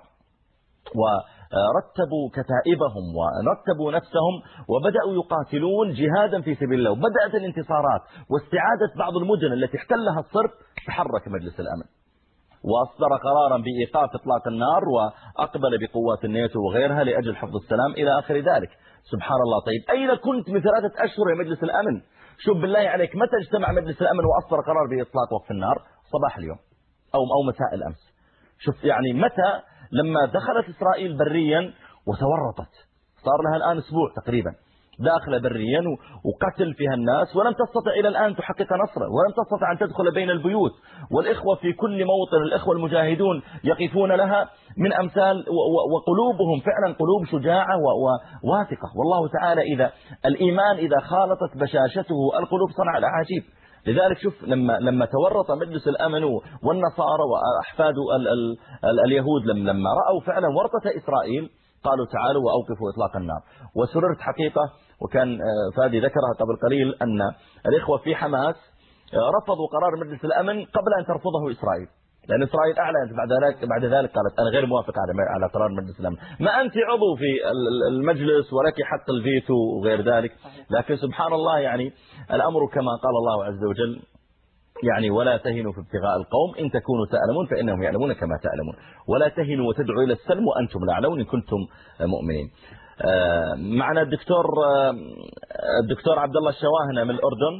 ورتبوا كتائبهم ورتبوا نفسهم وبدأوا يقاتلون جهادا في سبيل الله، وبدأت الانتصارات واستعادة بعض المدن التي احتلها الصرب، تحرك مجلس الأمن وأصدر قرارا بإيقاف إطلاق النار، وأقبل بقوات الناتو وغيرها لأجل حفظ السلام إلى آخر ذلك. سبحان الله. طيب أين كنت من ثلاثة أشهر يا مجلس الأمن؟ شوف بالله عليك، متى اجتمع مجلس الأمن وأصدر قرار بإطلاق وقف النار؟ صباح اليوم أو أو مساء الأمس. شوف يعني متى؟ لما دخلت إسرائيل بريا وتورطت، صار لها الآن أسبوع تقريبا داخل بريا وقتل فيها الناس، ولم تستطع إلى الآن تحقق نصرا، ولم تستطع أن تدخل بين البيوت، والإخوة في كل موطن، الإخوة المجاهدون يقفون لها من أمثال، وقلوبهم فعلا قلوب شجاعة وواثقة. والله تعالى إذا الإيمان إذا خالطت بشاشته القلوب صنع الأعاجيب. لذلك شوف لما لما تورط مجلس الأمن والنصارى وأحفاد ال ال ال اليهود لما رأوا فعلا ورطة إسرائيل، قالوا: تعالوا وأوقفوا إطلاق النار. وسررت حقيقة، وكان فادي ذكرها قبل قليل، أن الإخوة في حماس رفضوا قرار مجلس الأمن قبل أن ترفضه إسرائيل، لأن إسرائيل أعلنت بعد ذلك بعد ذلك قالت: أنا غير موافق على على قرار مجلس الأمن. ما أنت عضو في المجلس ولك حق الفيتو وغير ذلك، لكن سبحان الله يعني الأمر كما قال الله عز وجل يعني: ولا تهنوا في ابتغاء القوم إن تكونوا تألمون فإنهم يألمون كما تألمون، ولا تهنوا وتدعوا إلى السلم وأنتم الأعلون إن كنتم مؤمنين. معنا الدكتور الدكتور عبد الله الشواهنة من الأردن.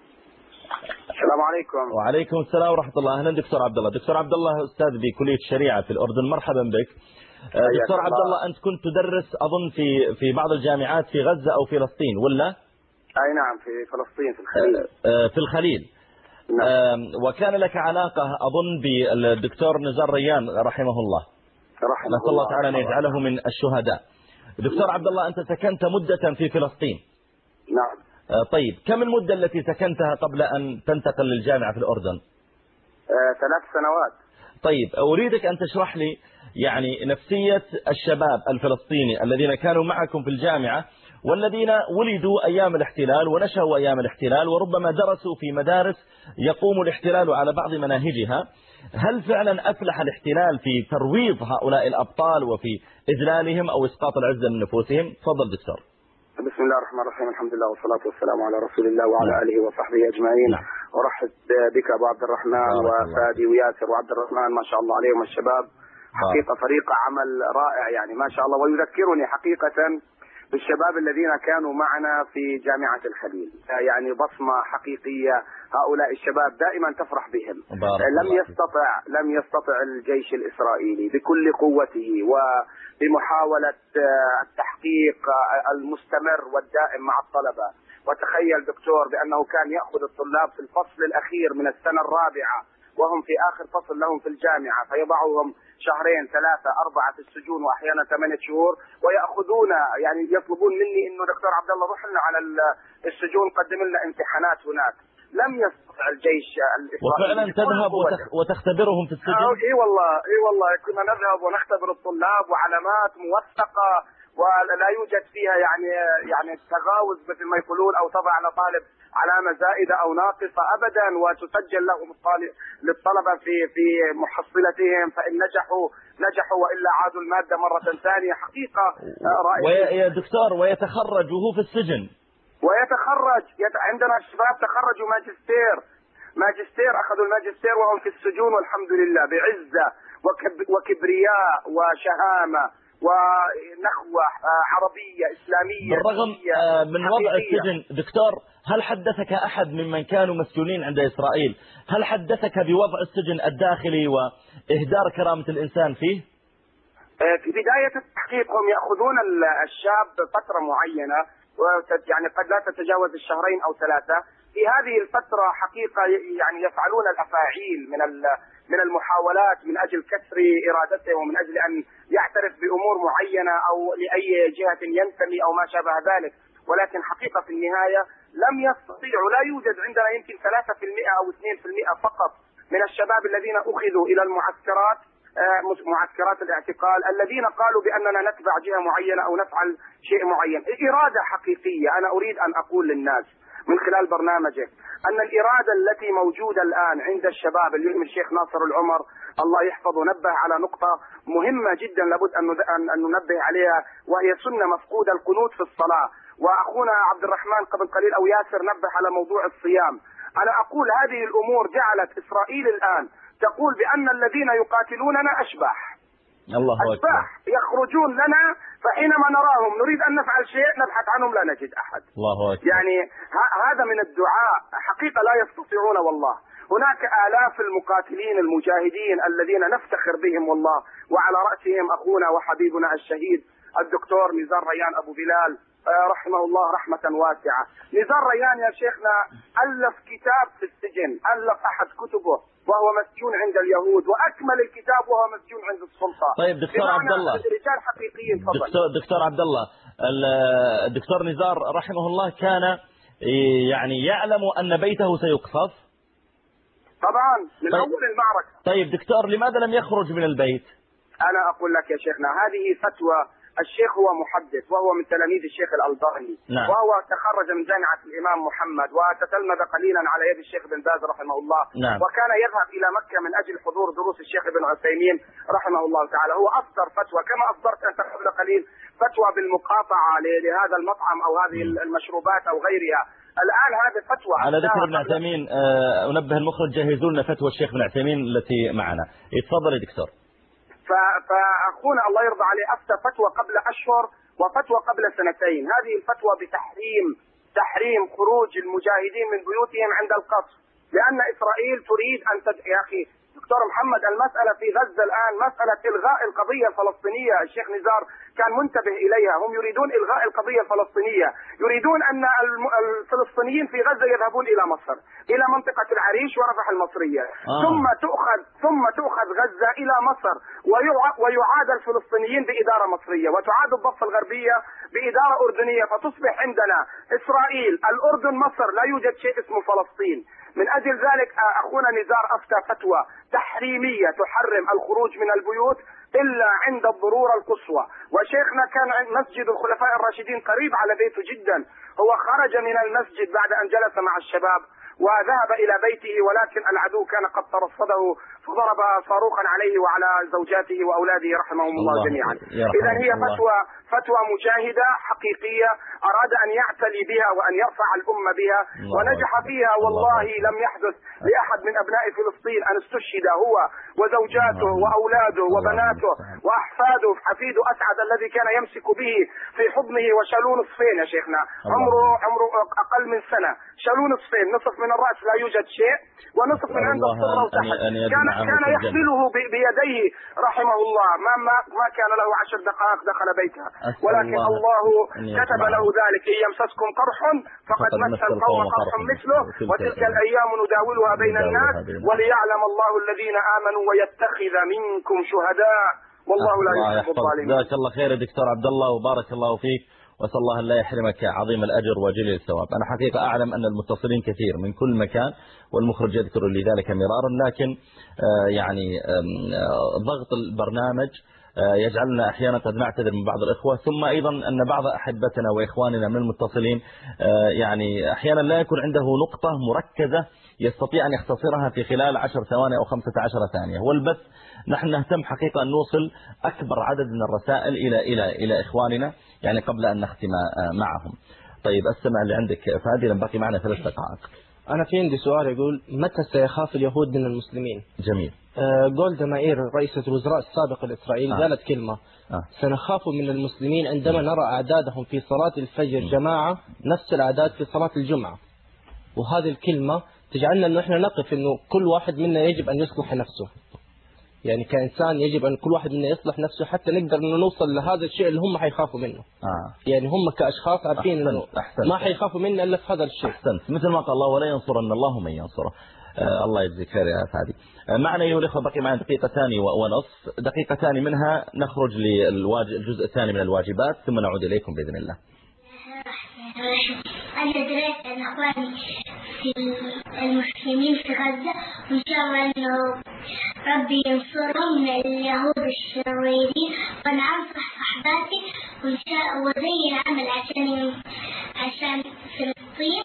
السلام عليكم. وعليكم السلام ورحمة الله. أهلا دكتور عبد الله. دكتور عبد الله أستاذ بكلية الشريعة في الأردن، مرحبا بك. دكتور عبد الله، أنت كنت تدرس أظن في في بعض الجامعات في غزة أو فلسطين ولا؟ أي نعم، في فلسطين في الخليل. في الخليل. نعم. وكان لك علاقة أظن بالدكتور نزار ريان رحمه الله. رحمه نسأل الله تعالى أن يجعله من الشهداء. دكتور عبد الله، أنت سكنت مدة في فلسطين. نعم. طيب كم المدة التي سكنتها قبل أن تنتقل للجامعة في الأردن؟ آه، ثلاث سنوات. طيب أريدك أن تشرح لي يعني نفسية الشباب الفلسطيني الذين كانوا معكم في الجامعة، والذين ولدوا أيام الاحتلال ونشأوا أيام الاحتلال، وربما درسوا في مدارس يقوم الاحتلال على بعض مناهجها. هل فعلا أفلح الاحتلال في ترويض هؤلاء الأبطال وفي إذلالهم أو إسقاط العزة من نفوسهم؟ تفضل دكتور. بسم الله الرحمن الرحيم، الحمد لله والصلاة والسلام على رسول الله وعلى آله وصحبه أجمعين. نعم. ورحب بك أبو عبد الرحمن وفادي وياسر وعبد الرحمن، ما شاء الله عليهم الشباب، حقيقة فريق عمل رائع يعني ما شاء الله. ويذكرني حقيقة بالشباب الذين كانوا معنا في جامعة الخليل، يعني بصمة حقيقية. هؤلاء الشباب دائما تفرح بهم. لم يستطع لم يستطع الجيش الإسرائيلي بكل قوته وبمحاولة التحقيق المستمر والدائم مع الطلبة. وتخيل دكتور بأنه كان يأخذ الطلاب في الفصل الأخير من السنة الرابعة وهم في آخر فصل لهم في الجامعة، فيضعهم شهرين ثلاثة أربعة في السجون وأحيانا ثمانية شهور، ويأخذون يعني يطلبون مني إنه دكتور عبد الله روح لنا على السجون قدم لنا امتحانات هناك. لم يستطع الجيش الإسرائيلي وفعلا تذهب وتختبرهم في السجن. اي والله اي والله كنا نذهب ونختبر الطلاب وعلامات موثقة ولا يوجد فيها يعني يعني تغاوز مثل ما يقولون او تضع على طالب علامه زائده او ناقصه ابدا، وتسجل لهم للطلبه في في محصلتهم، فان نجحوا نجحوا والا عادوا الماده مره ثانيه. حقيقه رائعه. يا دكتور ويتخرج وهو في السجن. ويتخرج يت... عندنا شباب تخرجوا ماجستير ماجستير اخذوا الماجستير وهم في السجون والحمد لله بعزه وكب... وكبرياء وشهامه ونخوة عربية إسلامية. بالرغم من وضع السجن دكتور، هل حدثك أحد ممن كانوا مسجونين عند إسرائيل، هل حدثك بوضع السجن الداخلي وإهدار كرامة الإنسان فيه؟ في بداية التحقيق هم يأخذون الشاب فترة معينة، يعني قد لا تتجاوز الشهرين أو ثلاثة. في هذه الفترة حقيقة يعني يفعلون الأفاعيل من من المحاولات من أجل كسر إرادته ومن أجل أن يعترف بأمور معينة أو لأي جهة ينتمي أو ما شابه ذلك، ولكن حقيقة في النهاية لم يستطيعوا. لا يوجد عندنا يمكن ثلاثة بالمئة أو اثنين بالمئة فقط من الشباب الذين أخذوا إلى المعسكرات معسكرات الاعتقال الذين قالوا بأننا نتبع جهة معينة أو نفعل شيء معين. إرادة حقيقية. أنا أريد أن أقول للناس من خلال برنامجك أن الإرادة التي موجودة الآن عند الشباب، اليوم الشيخ ناصر العمر الله يحفظه نبه على نقطة مهمة جدا لابد أن ننبه عليها، وهي سنة مفقودة، القنوت في الصلاة. وأخونا عبد الرحمن قبل قليل أو ياسر نبه على موضوع الصيام. أنا أقول هذه الأمور جعلت إسرائيل الآن تقول بأن الذين يقاتلوننا أشباح الله أشباح يخرجون لنا، فحينما نراهم نريد أن نفعل شيء نبحث عنهم لا نجد أحد. الله أكبر. يعني هذا من الدعاء حقيقة لا يستطيعون والله. هناك آلاف المقاتلين المجاهدين الذين نفتخر بهم والله، وعلى رأسهم أخونا وحبيبنا الشهيد الدكتور نزار ريان أبو بلال رحمه الله رحمة واسعة. نزار ريان يا شيخنا ألف كتاب في السجن، ألف أحد كتبه وهو مسجون عند اليهود، وأكمل الكتاب وهو مسجون عند السلطة. طيب دكتور عبد الله، رجال حقيقيين. دكتور, دكتور عبد الله، الدكتور نزار رحمه الله كان يعني يعلم أن بيته سيقصف طبعا من طيب. أول المعركة. طيب دكتور لماذا لم يخرج من البيت؟ أنا أقول لك يا شيخنا هذه فتوى. الشيخ هو محدث وهو من تلاميذ الشيخ الألباني. نعم. وهو تخرج من جامعة الإمام محمد وتتلمذ قليلا على يد الشيخ بن باز رحمه الله. نعم. وكان يذهب إلى مكة من أجل حضور دروس الشيخ ابن عثيمين رحمه الله تعالى. هو أصدر فتوى كما أصدرت أنت قبل قليل فتوى بالمقاطعة لهذا المطعم أو هذه المشروبات أو غيرها. الآن هذه فتوى على ذكر ابن عثيمين. أنبه المخرج جهزوا لنا فتوى الشيخ ابن عثيمين التي معنا. يتفضل يا دكتور. فأخونا الله يرضى عليه أفتى فتوى قبل أشهر وفتوى قبل سنتين. هذه الفتوى بتحريم تحريم خروج المجاهدين من بيوتهم عند القصف، لأن إسرائيل تريد أن تد... يا أخي دكتور محمد المسألة في غزة الآن مسألة إلغاء القضية الفلسطينية. الشيخ نزار كان منتبه إليها. هم يريدون إلغاء القضية الفلسطينية، يريدون أن الفلسطينيين في غزة يذهبون إلى مصر إلى منطقة العريش ورفح المصرية. آه. ثم تؤخذ ثم تؤخذ غزة إلى مصر ويعاد الفلسطينيين بإدارة مصرية، وتعاد الضفة الغربية بإدارة أردنية، فتصبح عندنا إسرائيل الأردن مصر، لا يوجد شيء اسمه فلسطين. من أجل ذلك أخونا نزار أفتى فتوى تحريمية تحرم الخروج من البيوت إلا عند الضرورة القصوى. وشيخنا كان عند مسجد الخلفاء الراشدين قريب على بيته جدا. هو خرج من المسجد بعد أن جلس مع الشباب وذهب إلى بيته، ولكن العدو كان قد ترصده فضرب صاروخا عليه وعلى زوجاته وأولاده رحمهم الله, الله جميعا. إذا هي فتوى فتوى مجاهدة حقيقية أراد أن يعتلي بها وأن يرفع الأمة بها ونجح فيها. والله لم يحدث لأحد من أبناء فلسطين أن استشهد هو وزوجاته وأولاده وبناته وأحفاده. حفيده أسعد الذي كان يمسك به في حضنه وشالوه نصفين يا شيخنا، عمره عمره أقل من سنة، شالوه نصفين، نصف من الرأس لا يوجد شيء ونصف من عند الصدر وتحت. كان كان يحمله بيديه رحمه الله. ما ما ما كان له عشر دقائق دخل بيته، ولكن الله كتب له ذلك. إن يمسسكم قرح فقد مس القوم قرح مثله وتلك الأيام نداولها بين الناس وليعلم الله الذين آمنوا ويتخذ منكم شهداء والله لا يحب الظالمين. جزاك الله خير يا دكتور عبد الله وبارك الله فيك، وأسأل الله أن لا يحرمك عظيم الأجر وجليل الثواب. أنا حقيقة أعلم أن المتصلين كثير من كل مكان والمخرج يذكر لذلك مرارا، لكن يعني ضغط البرنامج يجعلنا أحيانا قد نعتذر من بعض الإخوة، ثم أيضا أن بعض أحبتنا وإخواننا من المتصلين يعني أحيانا لا يكون عنده نقطة مركزة يستطيع أن يختصرها في خلال عشر ثواني أو خمسة عشر ثانية. والبث نحن نهتم حقيقة أن نوصل أكبر عدد من الرسائل إلى إلى إلى إخواننا يعني قبل أن نختم معهم. طيب أستمع اللي عندك فادي، لم باقي معنا ثلاث دقائق. أنا في عندي سؤال يقول متى سيخاف اليهود من المسلمين؟ جميل. آه جولدا مائير رئيسة الوزراء السابق الإسرائيلي آه. قالت كلمة آه. سنخاف من المسلمين عندما نرى أعدادهم في صلاة الفجر جماعة نفس الأعداد في صلاة الجمعة. وهذه الكلمة تجعلنا أنه إحنا نقف أنه كل واحد منا يجب أن يصلح نفسه، يعني كإنسان يجب أن كل واحد منا يصلح نفسه حتى نقدر أنه نوصل لهذا الشيء اللي هم حيخافوا منه. آه. يعني هم كأشخاص عارفين أنه ما حيخافوا منا إلا في هذا الشيء. أحسنت، مثل ما قال الله ولا ينصرن الله من ينصره. آه الله يجزيك خير يا فادي. آه معنا أيها الأخوة بقي معنا دقيقتان ونصف، دقيقتان منها نخرج للجزء الثاني من الواجبات ثم نعود إليكم بإذن الله. أنا دريت أن أخواني في المسلمين في غزة، وإن شاء الله أنه ربي ينصرهم من اليهود الشريرين، وأنا أنصح صحباتي وإن شاء وزي العمل عشان عشان فلسطين،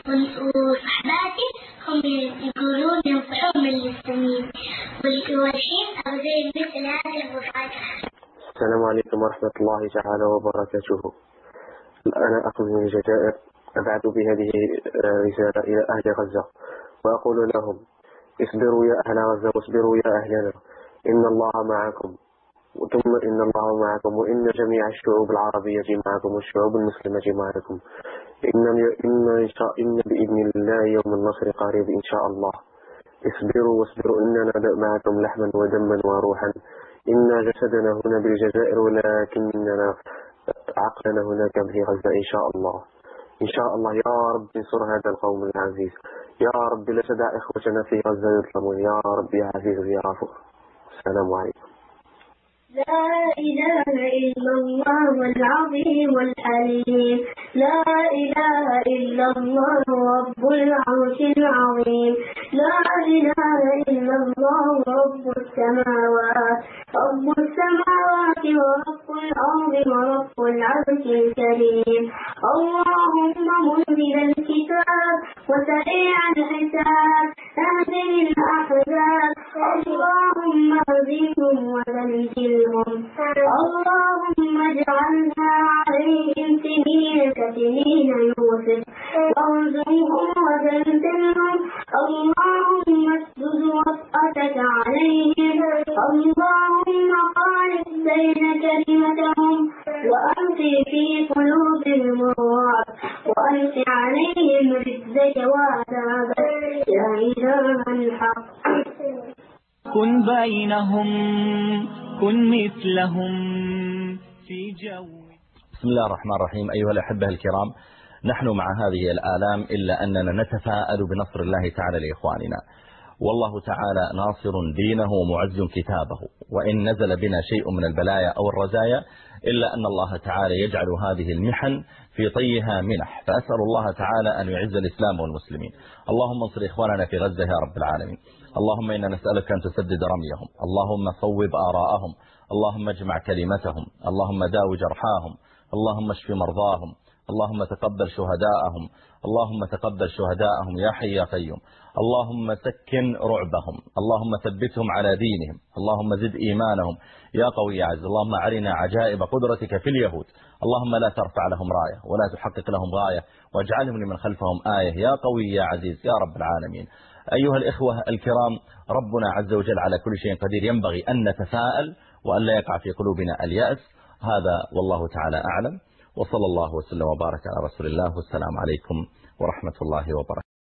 وصحباتي هم يقولون ينصحون من المسلمين، والحين أوزي مثل هذه المفاجأة. السلام عليكم ورحمة الله تعالى وبركاته. أنا أخ من الجزائر، أبعث بهذه الرسالة إلى أهل غزة وأقول لهم اصبروا يا أهل غزة واصبروا يا أهلنا، إن الله معكم، ثم إن الله معكم، وإن جميع الشعوب العربية معكم والشعوب المسلمة معكم، إن إن شاء إن بإذن الله يوم النصر قريب إن شاء الله. اصبروا واصبروا، إننا معكم لحما ودما وروحا، إن جسدنا هنا بالجزائر ولكننا عقلنا هناك في غزة إن شاء الله. إن شاء الله يا رب انصر هذا القوم العزيز، يا رب لا تدع إخوتنا في غزة يظلمون، يا رب يا عزيز يا غفور. السلام عليكم. لا إله إلا الله العظيم الحليم، لا إله إلا الله رب العرش العظيم، لا إله إلا الله رب السماوات رب السماوات ورب الأرض ورب العرش الكريم. اللهم منزل الكتاب وسريع الحساب اهدم الأحزاب، اللهم اهزمهم وزلزلهم، اللهم اجعلنا عليهم سنين كسنين يوسف وارزقهم وزلزلهم، اللهم اسجد وطأتك عليهم، اللهم خالف بين كلمتهم وألقي في قلوبهم الرعب وألق عليهم رجزك وعذابك يا إله الحق. كن بينهم كن مثلهم في جو. بسم الله الرحمن الرحيم. أيها الأحبة الكرام، نحن مع هذه الآلام إلا أننا نتفاءل بنصر الله تعالى لإخواننا، والله تعالى ناصر دينه ومعز كتابه، وإن نزل بنا شيء من البلايا أو الرزايا إلا أن الله تعالى يجعل هذه المحن في طيها منح، فأسأل الله تعالى أن يعز الإسلام والمسلمين. اللهم انصر إخواننا في غزة يا رب العالمين، اللهم إنا نسألك أن تسدد رميهم، اللهم صوب آراءهم، اللهم اجمع كلمتهم، اللهم داوي جرحاهم، اللهم اشف مرضاهم، اللهم تقبل شهداءهم، اللهم تقبل شهداءهم يا حي يا قيوم، اللهم سكن رعبهم، اللهم ثبتهم على دينهم، اللهم زد إيمانهم يا قوي يا عز، اللهم أرنا عجائب قدرتك في اليهود، اللهم لا ترفع لهم راية ولا تحقق لهم غاية، واجعلهم لمن خلفهم آية يا قوي يا عزيز يا رب العالمين. أيها الإخوة الكرام، ربنا عز وجل على كل شيء قدير، ينبغي أن نتفاءل وأن لا يقع في قلوبنا اليأس. هذا والله تعالى أعلم، وصلى الله وسلم وبارك على رسول الله، والسلام عليكم ورحمة الله وبركاته.